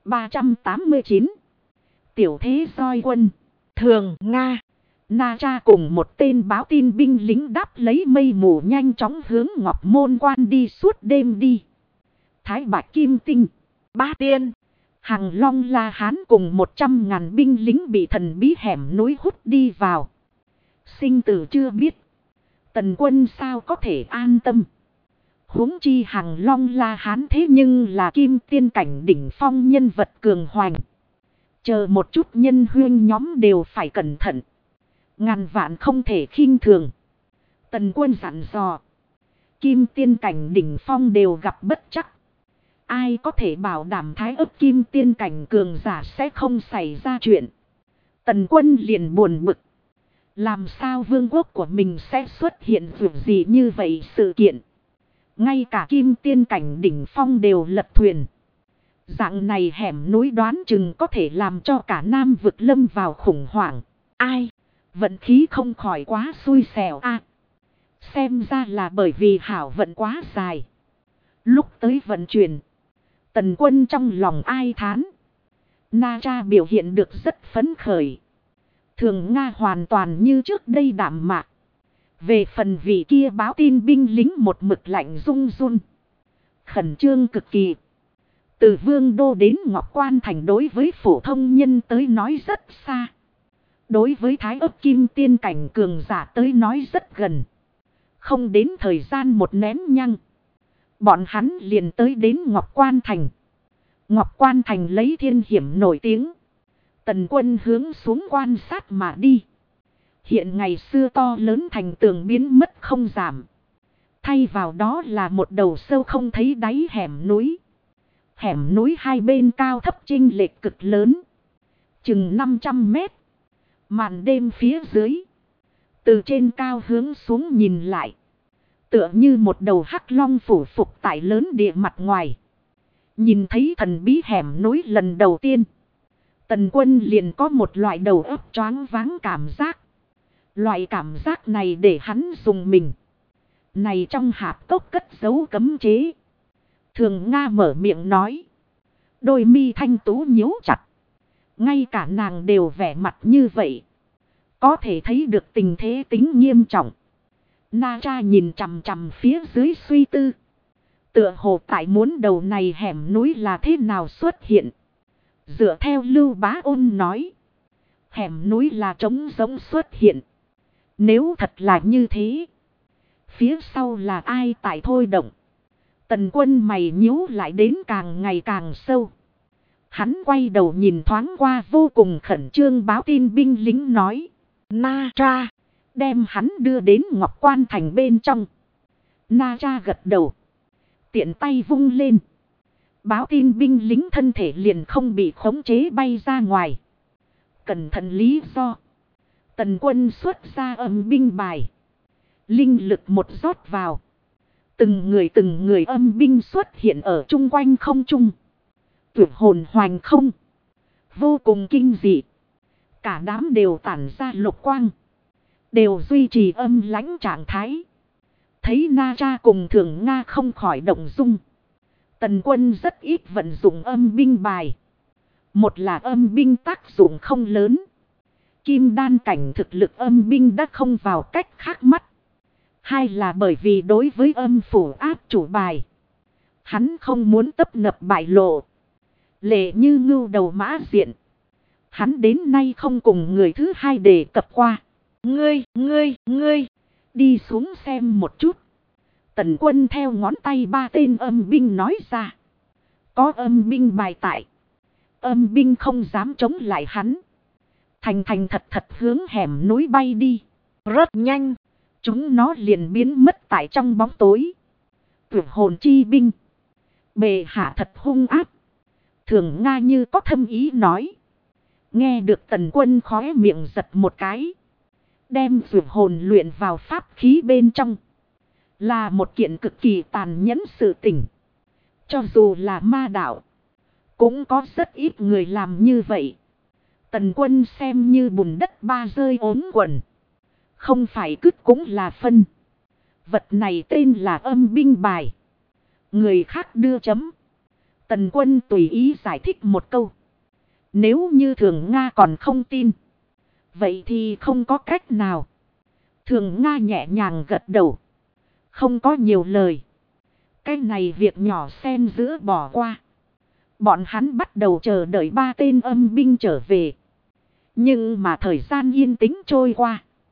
389. Tiểu thế soi quân. Thường Nga. Na Tra cùng một tên báo tin binh lính đáp lấy mây mù nhanh chóng hướng Ngọc Môn Quan đi suốt đêm đi. Thái Bạch Kim Tinh, Bá Tiên, Hằng Long La Hán cùng 100.000 binh lính bị thần bí hẻm núi hút đi vào. Sinh tử chưa biết. Tần quân sao có thể an tâm. Huống chi Hàng Long La Hán thế nhưng là kim tiên cảnh đỉnh phong nhân vật cường hoành. Chờ một chút nhân huyên nhóm đều phải cẩn thận. Ngàn vạn không thể khinh thường. Tần quân dặn dò. Kim tiên cảnh đỉnh phong đều gặp bất chắc. Ai có thể bảo đảm thái ấp kim tiên cảnh cường giả sẽ không xảy ra chuyện. Tần quân liền buồn bực. Làm sao vương quốc của mình sẽ xuất hiện việc gì như vậy sự kiện. Ngay cả kim tiên cảnh đỉnh phong đều lật thuyền. Dạng này hẻm núi đoán chừng có thể làm cho cả Nam vực lâm vào khủng hoảng. Ai? Vận khí không khỏi quá xui xẻo a. Xem ra là bởi vì hảo vận quá dài. Lúc tới vận chuyển. Tần quân trong lòng ai thán. Na Tra biểu hiện được rất phấn khởi. Thường Nga hoàn toàn như trước đây đạm mạc. Về phần vị kia báo tin binh lính một mực lạnh run run. Khẩn trương cực kỳ. Từ Vương Đô đến Ngọc Quan Thành đối với phổ thông nhân tới nói rất xa. Đối với Thái ấp kim tiên cảnh cường giả tới nói rất gần. Không đến thời gian một nén nhăng. Bọn hắn liền tới đến Ngọc Quan Thành. Ngọc Quan Thành lấy thiên hiểm nổi tiếng. Tần quân hướng xuống quan sát mà đi. Hiện ngày xưa to lớn thành tường biến mất không giảm. Thay vào đó là một đầu sâu không thấy đáy hẻm núi. Hẻm núi hai bên cao thấp chênh lệch cực lớn. Chừng 500 mét. Màn đêm phía dưới. Từ trên cao hướng xuống nhìn lại. Tựa như một đầu hắc long phủ phục tại lớn địa mặt ngoài. Nhìn thấy thần bí hẻm núi lần đầu tiên. Tần quân liền có một loại đầu óc choáng váng cảm giác. Loại cảm giác này để hắn dùng mình. Này trong hạp cốc cất giấu cấm chế. Thường Nga mở miệng nói. Đôi mi thanh tú nhíu chặt. Ngay cả nàng đều vẻ mặt như vậy. Có thể thấy được tình thế tính nghiêm trọng. Na Tra nhìn chằm chằm phía dưới suy tư. Tựa hồ tại muốn đầu này hẻm núi là thế nào xuất hiện. Dựa theo Lưu Bá Ôn nói. Hẻm núi là trống rỗng xuất hiện. Nếu thật là như thế. Phía sau là ai tại thôi động. Tần quân mày nhíu lại đến càng ngày càng sâu. Hắn quay đầu nhìn thoáng qua vô cùng khẩn trương báo tin binh lính nói. Na Tra. Đem hắn đưa đến Ngọc Quan Thành bên trong. Na Tra gật đầu. Tiện tay vung lên. Báo tin binh lính thân thể liền không bị khống chế bay ra ngoài. Cẩn thận lý do. Tần quân xuất ra âm binh bài. Linh lực một rót vào. Từng người âm binh xuất hiện ở chung quanh không trung. Tuyệt hồn hoành không. Vô cùng kinh dị. Cả đám đều tản ra lục quang. Đều duy trì âm lãnh trạng thái. Thấy Na Tra cùng Thường Nga không khỏi động dung. Tần quân rất ít vận dụng âm binh bài. Một là âm binh tác dụng không lớn. Kim đan cảnh thực lực âm binh đã không vào cách khác mắt. Hai là bởi vì đối với âm phủ áp chủ bài. Hắn không muốn tấp nập bại lộ. Lệ như ngưu đầu mã diện. Hắn đến nay không cùng người thứ hai đề cập qua. Ngươi. Đi xuống xem một chút. Tần quân theo ngón tay ba tên âm binh nói ra. Có âm binh bài tại. Âm binh không dám chống lại hắn. Thành thật hướng hẻm núi bay đi. Rất nhanh. Chúng nó liền biến mất tại trong bóng tối. Tuyệt hồn chi binh. Bệ hạ thật hung ác. Thường Nga như có thâm ý nói. Nghe được tần quân khóe miệng giật một cái. Đem tuyệt hồn luyện vào pháp khí bên trong. Là một kiện cực kỳ tàn nhẫn sự tình. Cho dù là ma đạo. Cũng có rất ít người làm như vậy. Tần quân xem như bùn đất ba rơi ốm quần. Không phải cứt cũng là phân. Vật này tên là âm binh bài. Người khác đưa chấm. Tần quân tùy ý giải thích một câu. Nếu như Thường Nga còn không tin. Vậy thì không có cách nào. Thường Nga nhẹ nhàng gật đầu. Không có nhiều lời. Cái này việc nhỏ xen giữa bỏ qua. Bọn hắn bắt đầu chờ đợi ba tên âm binh trở về. Nhưng mà thời gian yên tĩnh trôi qua.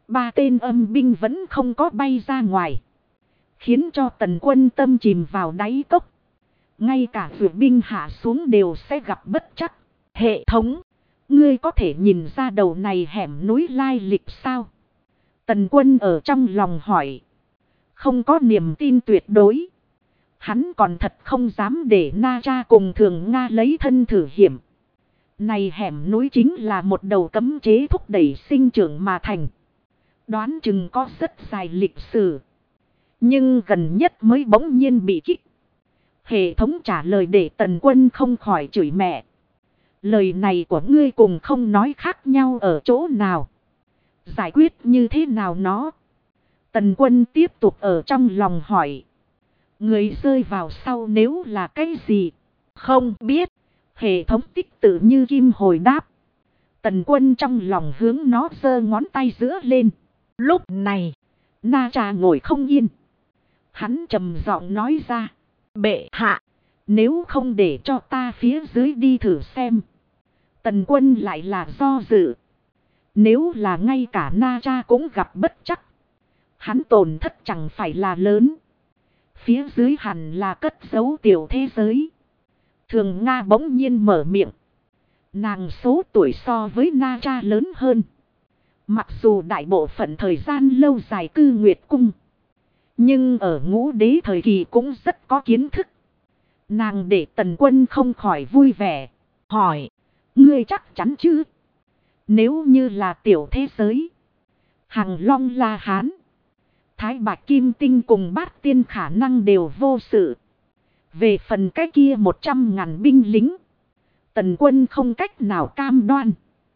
Ba tên âm binh vẫn không có bay ra ngoài. Khiến cho Tần Quân tâm chìm vào đáy cốc. Ngay cả vượt binh hạ xuống đều sẽ gặp bất trắc. Hệ thống, ngươi có thể nhìn ra đầu này hẻm núi lai lịch sao? Tần Quân ở trong lòng hỏi. Không có niềm tin tuyệt đối. Hắn còn thật không dám để Na Tra cùng Thường Nga lấy thân thử hiểm. Này hẻm núi chính là một đầu cấm chế thúc đẩy sinh trưởng mà thành. Đoán chừng có rất dài lịch sử. Nhưng gần nhất mới bỗng nhiên bị kích. Hệ thống trả lời để Tần Quân không khỏi chửi mẹ. Lời này của ngươi cùng không nói khác nhau ở chỗ nào. Giải quyết như thế nào nó? Tần Quân tiếp tục ở trong lòng hỏi. Người rơi vào sau nếu là cái gì? Không biết. Hệ thống tích tự như kim hồi đáp. Tần Quân trong lòng hướng nó giơ ngón tay giữa lên. Lúc này, Na Tra ngồi không yên. Hắn trầm giọng nói ra. Bệ hạ, nếu không để cho ta phía dưới đi thử xem. Tần Quân lại là do dự. Nếu là ngay cả Na Tra cũng gặp bất trắc. Hắn tổn thất chẳng phải là lớn. Phía dưới hẳn là cất giấu tiểu thế giới. Thường Nga bỗng nhiên mở miệng. Nàng số tuổi so với Na Tra lớn hơn. Mặc dù đại bộ phận thời gian lâu dài cư Nguyệt Cung. Nhưng ở Ngũ Đế thời kỳ cũng rất có kiến thức. Nàng để Tần Quân không khỏi vui vẻ. Hỏi, ngươi chắc chắn chứ? Nếu như là tiểu thế giới. Hằng Long La Hán. Thái Bạch Kim Tinh cùng Bát Tiên khả năng đều vô sự. Về phần cái kia 100.000 binh lính. Tần Quân không cách nào cam đoan.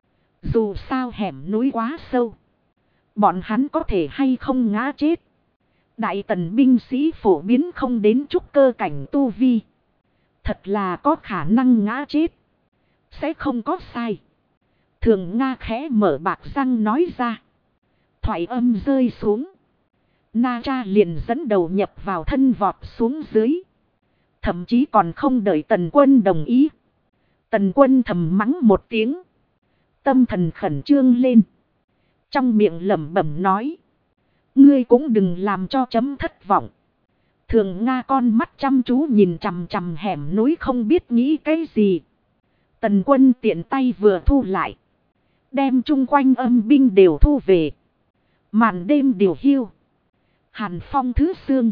Dù sao hẻm núi quá sâu. Bọn hắn có thể hay không ngã chết. Đại tần binh sĩ phổ biến không đến trúc cơ cảnh tu vi. Thật là có khả năng ngã chết. Sẽ không có sai. Thường Nga khẽ mở bạc răng nói ra. Thoại âm rơi xuống. Na Tra liền dẫn đầu nhập vào thân vọt xuống dưới. Thậm chí còn không đợi Tần Quân đồng ý. Tần Quân thầm mắng một tiếng. Tâm thần khẩn trương lên. Trong miệng lẩm bẩm nói. Ngươi cũng đừng làm cho chấm thất vọng. Thường Nga con mắt chăm chú nhìn chằm chằm hẻm núi không biết nghĩ cái gì. Tần Quân tiện tay vừa thu lại. Đem chung quanh âm binh đều thu về. Màn đêm điều hiu. Hàn phong thứ sương.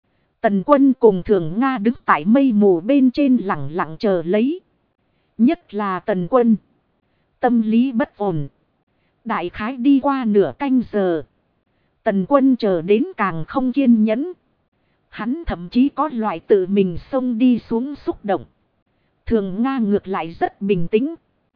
Tần Quân cùng Thường Nga đứng tại mây mù bên trên lặng lặng chờ lấy. Nhất là Tần Quân. Tâm lý bất ổn. Đại khái đi qua nửa canh giờ. Tần Quân chờ đến càng không kiên nhẫn. Hắn thậm chí có loại tự mình xông đi xuống xúc động. Thường Nga ngược lại rất bình tĩnh.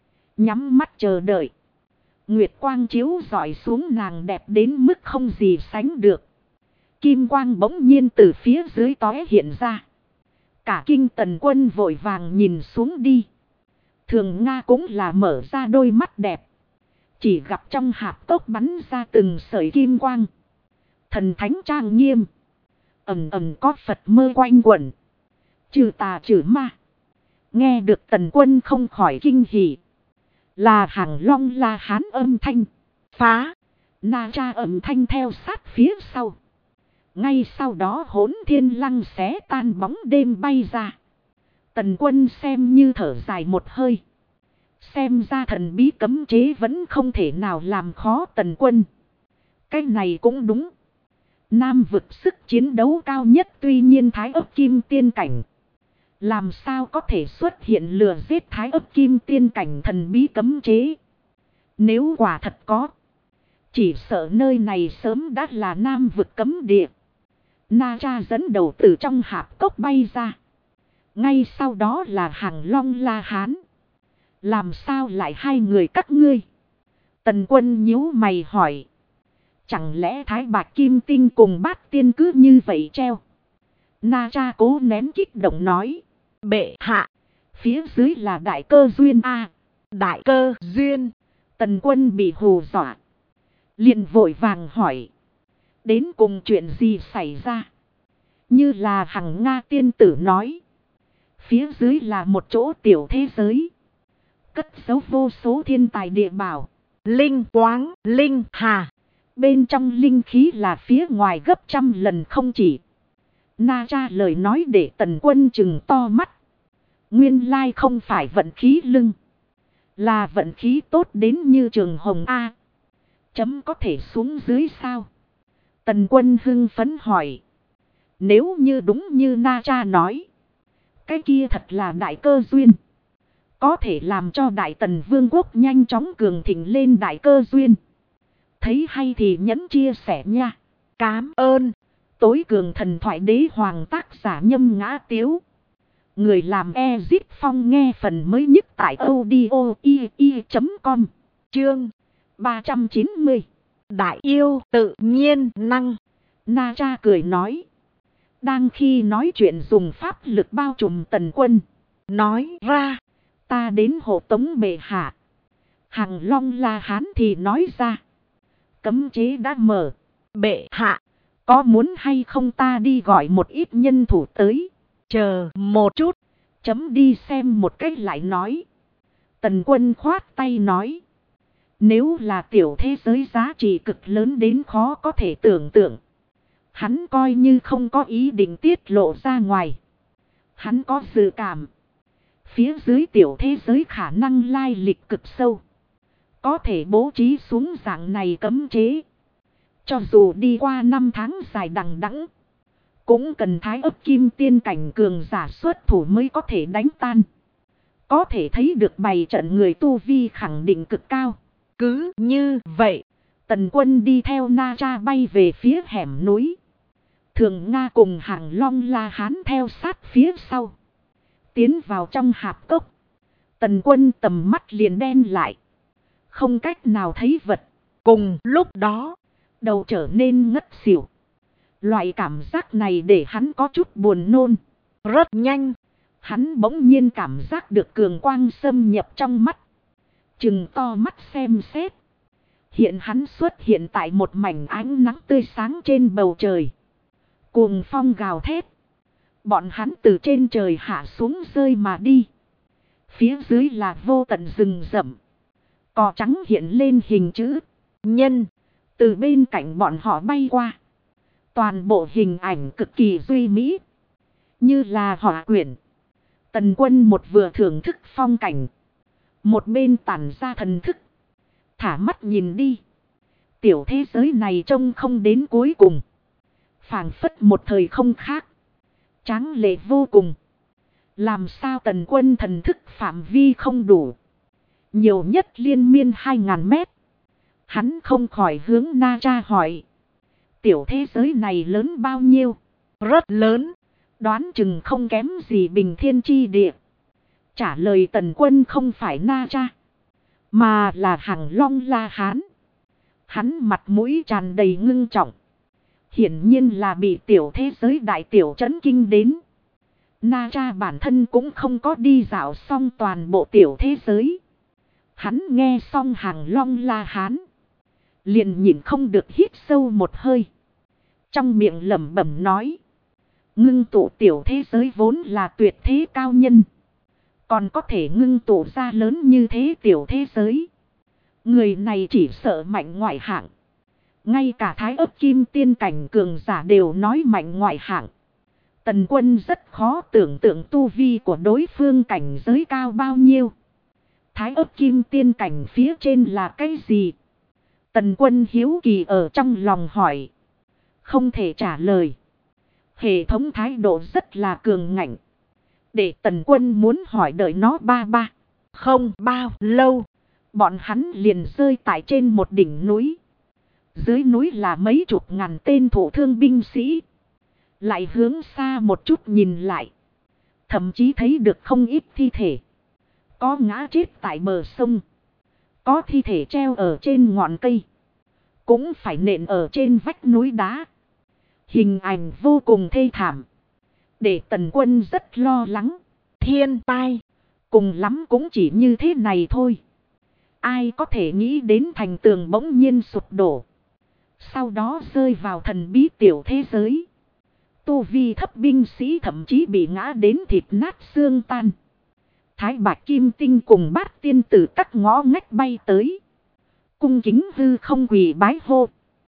Nhắm mắt chờ đợi. Nguyệt quang chiếu rọi xuống nàng đẹp đến mức không gì sánh được. Kim quang bỗng nhiên từ phía dưới tóe hiện ra. Cả kinh Tần Quân vội vàng nhìn xuống đi. Thường Nga cũng là mở ra đôi mắt đẹp. Chỉ gặp trong hạp cốc bắn ra từng sợi kim quang. Thần thánh trang nghiêm. Ầm ầm có Phật mơ quanh quẩn. Trừ tà trừ ma. Nghe được Tần Quân không khỏi kinh hỉ. Là Hằng Long La Hán âm thanh. Phá. Na Tra âm thanh theo sát phía sau. Ngay sau đó Hỗn Thiên Lăng xé tan bóng đêm bay ra. Tần Quân xem như thở dài một hơi. Xem ra thần bí cấm chế vẫn không thể nào làm khó Tần Quân. Cái này cũng đúng. Nam vực sức chiến đấu cao nhất tuy nhiên Thái Ấp Kim Tiên cảnh. Làm sao có thể xuất hiện lừa giết Thái Ấp Kim Tiên cảnh thần bí cấm chế. Nếu quả thật có. Chỉ sợ nơi này sớm đã là Nam vực cấm địa. Na Tra dẫn đầu từ trong hạp cốc bay ra. Ngay sau đó là Hằng Long La Hán. Làm sao lại hai người các ngươi? Tần Quân nhíu mày hỏi. Chẳng lẽ Thái Bạch Kim Tinh cùng Bát Tiên cứ như vậy treo? Na Tra cố nén kích động nói. Bệ hạ. Phía dưới là đại cơ duyên a. Đại cơ duyên. Tần Quân bị hù dọa. Liền vội vàng hỏi. Đến cùng chuyện gì xảy ra? Như là Hằng Nga tiên tử nói. Phía dưới là một chỗ tiểu thế giới. Cất giấu vô số thiên tài địa bảo. Linh quáng, linh hà. Bên trong linh khí là phía ngoài gấp trăm lần không chỉ. Na Cha lời nói để Tần Quân chừng to mắt. Nguyên lai không phải vận khí lưng. Là vận khí tốt đến như trường hồng A. Chấm có thể xuống dưới sao? Tần Quân hưng phấn hỏi. Nếu như đúng như Na Cha nói. Cái kia thật là đại cơ duyên. Có thể làm cho Đại Tần Vương quốc nhanh chóng cường thịnh lên đại cơ duyên. Thấy hay thì nhấn chia sẻ nha. Cám ơn. Tối cường thần thoại đế hoàng tác giả Nhâm Ngã Tiếu. Người làm Ezip Phong nghe phần mới nhất tại audio.com. Chương 390. Đại yêu tự nhiên năng. Na Cha cười nói. Đang khi nói chuyện dùng pháp lực bao trùm Tần Quân. Nói ra. Ta đến hộ tống bệ hạ. Hằng Long La Hán thì nói ra. Cấm chế đã mở. Bệ hạ. Có muốn hay không ta đi gọi một ít nhân thủ tới. Chờ một chút. Chấm đi xem một cách lại nói. Tần Quân khoát tay nói. Nếu là tiểu thế giới giá trị cực lớn đến khó có thể tưởng tượng. Hắn coi như không có ý định tiết lộ ra ngoài. Hắn có dự cảm. Phía dưới tiểu thế giới khả năng lai lịch cực sâu. Có thể bố trí xuống dạng này cấm chế. Cho dù đi qua 5 tháng dài đằng đẵng, cũng cần thái ấp kim tiên cảnh cường giả xuất thủ mới có thể đánh tan. Có thể thấy được bày trận người tu vi khẳng định cực cao. Cứ như vậy, Tần Quân đi theo Na Cha bay về phía hẻm núi. Thường Nga cùng Hằng Long La Hán theo sát phía sau. Tiến vào trong hạp cốc. Tần Quân tầm mắt liền đen lại. Không cách nào thấy vật. Cùng lúc đó, đầu trở nên ngất xỉu. Loại cảm giác này để hắn có chút buồn nôn. Rất nhanh, hắn bỗng nhiên cảm giác được cường quang xâm nhập trong mắt. Trừng to mắt xem xét. Hiện hắn xuất hiện tại một mảnh ánh nắng tươi sáng trên bầu trời. Cuồng phong gào thét. Bọn hắn từ trên trời hạ xuống rơi mà đi. Phía dưới là vô tận rừng rậm. Cỏ trắng hiện lên hình chữ nhân. Từ bên cạnh bọn họ bay qua. Toàn bộ hình ảnh cực kỳ duy mỹ. Như là họa quyển. Tần Quân một vừa thưởng thức phong cảnh. Một bên tản ra thần thức. Thả mắt nhìn đi. Tiểu thế giới này trông không đến cuối cùng. Phảng phất một thời không khác. Tráng lệ vô cùng. Làm sao Tần Quân thần thức phạm vi không đủ. Nhiều nhất liên miên 2.000 mét. Hắn không khỏi hướng Na Cha hỏi. Tiểu thế giới này lớn bao nhiêu? Rất lớn. Đoán chừng không kém gì Bình Thiên Chi Địa. Trả lời Tần Quân không phải Na Cha, mà là Hằng Long La Hán. Hắn mặt mũi tràn đầy ngưng trọng. Hiển nhiên là bị tiểu thế giới đại tiểu chấn kinh đến. Na Cha bản thân cũng không có đi dạo xong toàn bộ tiểu thế giới. Hắn nghe xong Hằng Long La Hán. Liền nhìn không được hít sâu một hơi. Trong miệng lẩm bẩm nói. Ngưng tụ tiểu thế giới vốn là tuyệt thế cao nhân. Còn có thể ngưng tụ ra lớn như thế tiểu thế giới. Người này chỉ sợ mạnh ngoại hạng. Ngay cả thái ấp kim tiên cảnh cường giả đều nói mạnh ngoại hạng. Tần Quân rất khó tưởng tượng tu vi của đối phương cảnh giới cao bao nhiêu. Thái ấp kim tiên cảnh phía trên là cái gì? Tần Quân hiếu kỳ ở trong lòng hỏi. Không thể trả lời. Hệ thống thái độ rất là cường ngạnh. Để Tần Quân muốn hỏi đợi nó ba. Không bao lâu. Bọn hắn liền rơi tại trên một đỉnh núi. Dưới núi là mấy chục ngàn tên thổ thương binh sĩ. Lại hướng xa một chút nhìn lại. Thậm chí thấy được không ít thi thể. Có ngã chết tại bờ sông. Có thi thể treo ở trên ngọn cây. Cũng phải nện ở trên vách núi đá. Hình ảnh vô cùng thê thảm. Để Tần Quân rất lo lắng. Thiên tai. Cùng lắm cũng chỉ như thế này thôi. Ai có thể nghĩ đến thành tường bỗng nhiên sụp đổ. Sau đó rơi vào thần bí tiểu thế giới. Tu vi thấp binh sĩ thậm chí bị ngã đến thịt nát xương tan. Thái Bạch Kim Tinh cùng Bát Tiên từ các ngõ ngách bay tới. Cung kính hư không quỳ bái hô.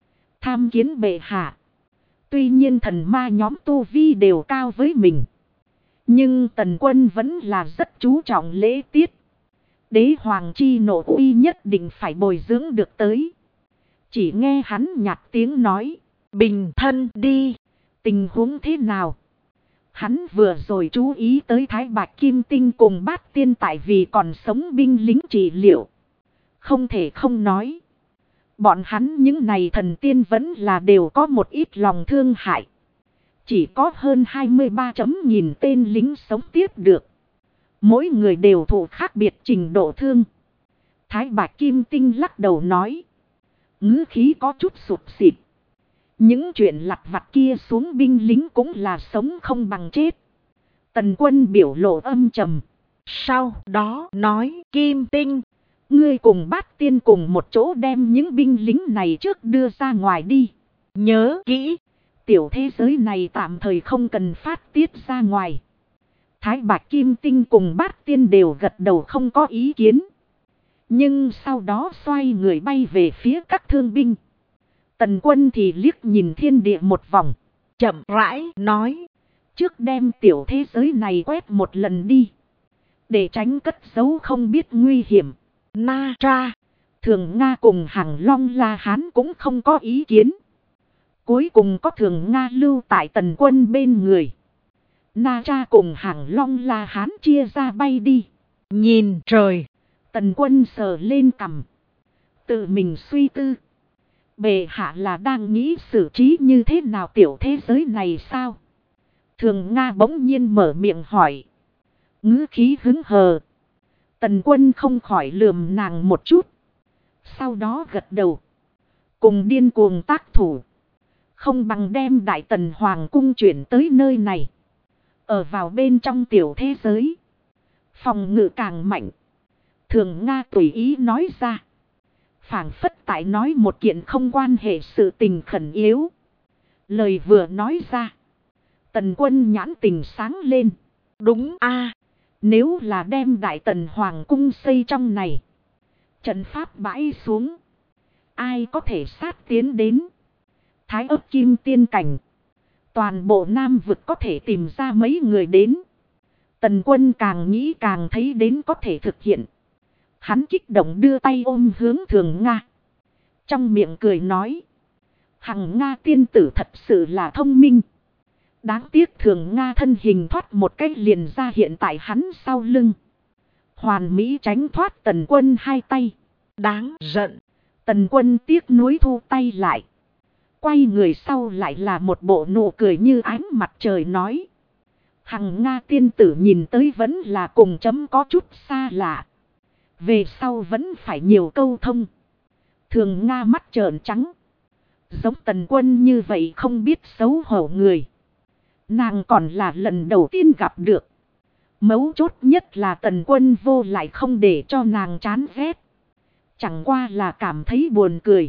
Tham kiến bệ hạ. Tuy nhiên thần ma nhóm tu vi đều cao với mình. Nhưng Tần Quân vẫn là rất chú trọng lễ tiết. Đế hoàng chi nộ uy nhất định phải bồi dưỡng được tới. Chỉ nghe hắn nhạt tiếng nói. Bình thân đi. Tình huống thế nào? Hắn vừa rồi chú ý tới Thái Bạch Kim Tinh cùng Bát Tiên tại vì còn sống binh lính trị liệu. Không thể không nói. Bọn hắn những này thần tiên vẫn là đều có một ít lòng thương hại. Chỉ có hơn 23.000 tên lính sống tiếp được. Mỗi người đều thụ khác biệt trình độ thương. Thái Bạch Kim Tinh lắc đầu nói. Ngữ khí có chút sụt xịt. Những chuyện lặt vặt kia xuống binh lính cũng là sống không bằng chết. Tần Quân biểu lộ âm trầm. Sau đó nói Kim Tinh. Ngươi cùng Bát Tiên cùng một chỗ đem những binh lính này trước đưa ra ngoài đi. Nhớ kỹ. Tiểu thế giới này tạm thời không cần phát tiết ra ngoài. Thái Bạch Kim Tinh cùng Bát Tiên đều gật đầu không có ý kiến. Nhưng sau đó xoay người bay về phía các thương binh. Tần Quân thì liếc nhìn thiên địa một vòng. Chậm rãi nói. Trước đem tiểu thế giới này quét một lần đi. Để tránh cất giấu không biết nguy hiểm. Na Tra. Thường Nga cùng Hằng Long La Hán cũng không có ý kiến. Cuối cùng có Thường Nga lưu tại Tần Quân bên người. Na Tra cùng Hằng Long La Hán chia ra bay đi. Nhìn trời. Tần Quân sờ lên cằm. Tự mình suy tư. Bệ hạ là đang nghĩ xử trí như thế nào tiểu thế giới này sao? Thường Nga bỗng nhiên mở miệng hỏi. Ngữ khí hứng hờ. Tần Quân không khỏi lườm nàng một chút. Sau đó gật đầu. Cùng điên cuồng tác thủ. Không bằng đem Đại Tần Hoàng cung chuyển tới nơi này. Ở vào bên trong tiểu thế giới. Phòng ngự càng mạnh. Thường Nga tùy ý nói ra. Phảng phất tại nói một kiện không quan hệ sự tình khẩn yếu. Lời vừa nói ra. Tần Quân nhãn tình sáng lên. Đúng a. Nếu là đem Đại Tần Hoàng cung xây trong này. Trận pháp bãi xuống. Ai có thể sát tiến đến. Thái ấp kim tiên cảnh. Toàn bộ Nam vực có thể tìm ra mấy người đến. Tần Quân càng nghĩ càng thấy đến có thể thực hiện. Hắn kích động đưa tay ôm hướng Thường Nga. Trong miệng cười nói. Hằng Nga tiên tử thật sự là thông minh. Đáng tiếc Thường Nga thân hình thoát một cách liền ra hiện tại hắn sau lưng. Hoàn mỹ tránh thoát Tần Quân hai tay. Đáng giận. Tần Quân tiếc nuối thu tay lại. Quay người sau lại là một bộ nụ cười như ánh mặt trời nói. Hằng Nga tiên tử nhìn tới vẫn là cùng chấm có chút xa lạ. Về sau vẫn phải nhiều câu thông. Thường Nga mắt trợn trắng. Giống Tần Quân như vậy không biết xấu hổ người. Nàng còn là lần đầu tiên gặp được. Mấu chốt nhất là Tần Quân vô lại không để cho nàng chán ghét. Chẳng qua là cảm thấy buồn cười.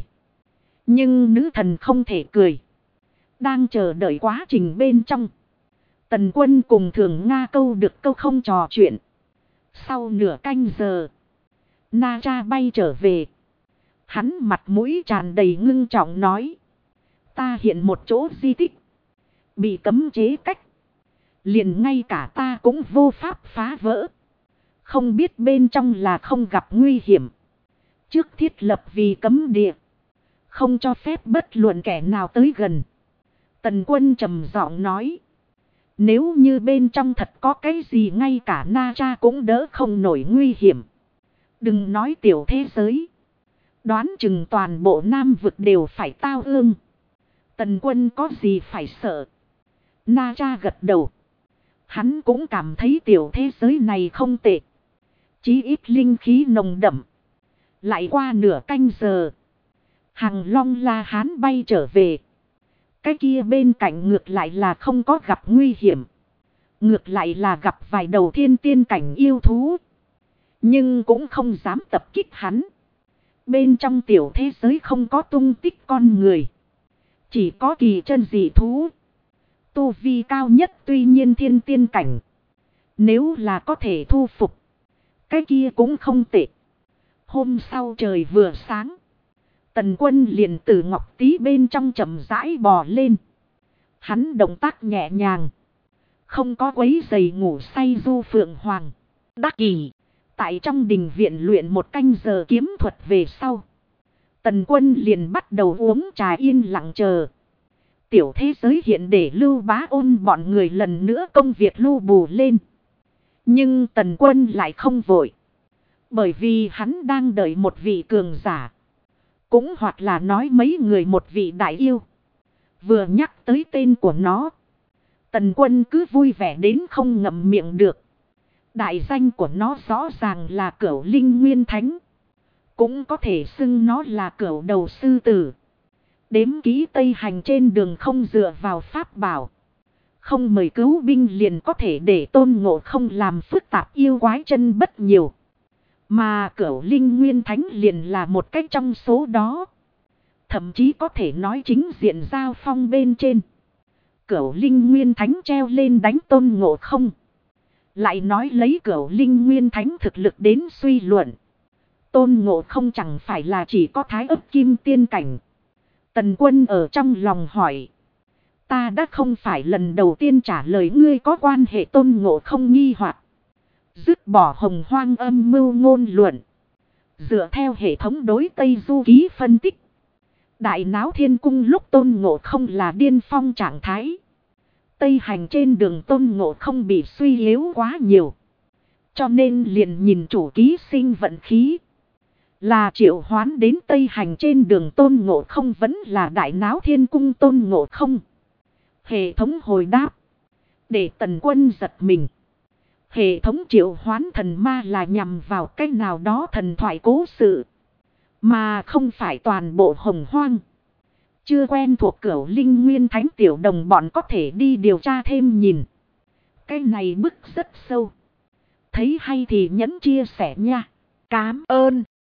Nhưng nữ thần không thể cười. Đang chờ đợi quá trình bên trong. Tần Quân cùng Thường Nga câu được câu không trò chuyện. Sau nửa canh giờ. Na Tra bay trở về. Hắn mặt mũi tràn đầy ngưng trọng nói. Ta hiện một chỗ di tích. Bị cấm chế cách. Liền ngay cả ta cũng vô pháp phá vỡ. Không biết bên trong là không gặp nguy hiểm. Trước thiết lập vì cấm địa. Không cho phép bất luận kẻ nào tới gần. Tần Quân trầm giọng nói. Nếu như bên trong thật có cái gì ngay cả Na Tra cũng đỡ không nổi nguy hiểm. Đừng nói tiểu thế giới. Đoán chừng toàn bộ Nam vực đều phải tao ương. Tần Quân có gì phải sợ. Na Tra gật đầu. Hắn cũng cảm thấy tiểu thế giới này không tệ. Chí ít linh khí nồng đậm. Lại qua nửa canh giờ. Hằng Long La Hán bay trở về. Cái kia bên cạnh ngược lại là không có gặp nguy hiểm. Ngược lại là gặp vài đầu thiên tiên cảnh yêu thú. Nhưng cũng không dám tập kích hắn. Bên trong tiểu thế giới không có tung tích con người. Chỉ có kỳ chân dị thú. Tu vi cao nhất tuy nhiên thiên tiên cảnh. Nếu là có thể thu phục. Cái kia cũng không tệ. Hôm sau trời vừa sáng. Tần Quân liền từ ngọc tí bên trong chậm rãi bò lên. Hắn động tác nhẹ nhàng, không có quấy giày ngủ say Du Phượng Hoàng. đắc kỷ. Tại trong đình viện luyện một canh giờ kiếm thuật về sau, Tần Quân liền bắt đầu uống trà yên lặng chờ. Tiểu thế giới hiện để Lưu Bá Ôn bọn người lần nữa công việc lưu bù lên. Nhưng Tần Quân lại không vội. Bởi vì hắn đang đợi một vị cường giả. Cũng hoặc là nói mấy người một vị đại yêu. Vừa nhắc tới tên của nó, Tần Quân cứ vui vẻ đến không ngậm miệng được. Đại danh của nó rõ ràng là Cửu Linh Nguyên Thánh. Cũng có thể xưng nó là Cửu Đầu Sư Tử. Đếm ký Tây Hành trên đường không dựa vào pháp bảo. Không mời cứu binh liền có thể để Tôn Ngộ Không làm phức tạp yêu quái chân bất nhiều. Mà Cửu Linh Nguyên Thánh liền là một cách trong số đó. Thậm chí có thể nói chính diện giao phong bên trên. Cửu Linh Nguyên Thánh treo lên đánh Tôn Ngộ Không. Lại nói lấy Cửu Linh Nguyên Thánh thực lực đến suy luận. Tôn Ngộ Không chẳng phải là chỉ có thái ấp kim tiên cảnh. Tần Quân ở trong lòng hỏi. Ta đã không phải lần đầu tiên trả lời ngươi có quan hệ Tôn Ngộ Không nghi hoặc. Dứt bỏ hồng hoang âm mưu ngôn luận. Dựa theo hệ thống đối Tây Du Ký phân tích. Đại Náo Thiên Cung lúc Tôn Ngộ Không là điên phong trạng thái. Tây Hành trên đường Tôn Ngộ Không bị suy yếu quá nhiều. Cho nên liền nhìn chủ ký sinh vận khí. Là triệu hoán đến Tây Hành trên đường Tôn Ngộ Không vẫn là Đại Náo Thiên Cung Tôn Ngộ Không. Hệ thống hồi đáp. Để Tần Quân giật mình. Hệ thống triệu hoán thần ma là nhằm vào cách nào đó thần thoại cố sự. Mà không phải toàn bộ hồng hoang. Chưa quen thuộc Cửu Linh Nguyên Thánh tiểu đồng bọn có thể đi điều tra thêm nhìn. Cái này bức rất sâu. Thấy hay thì nhấn chia sẻ nha. Cám ơn.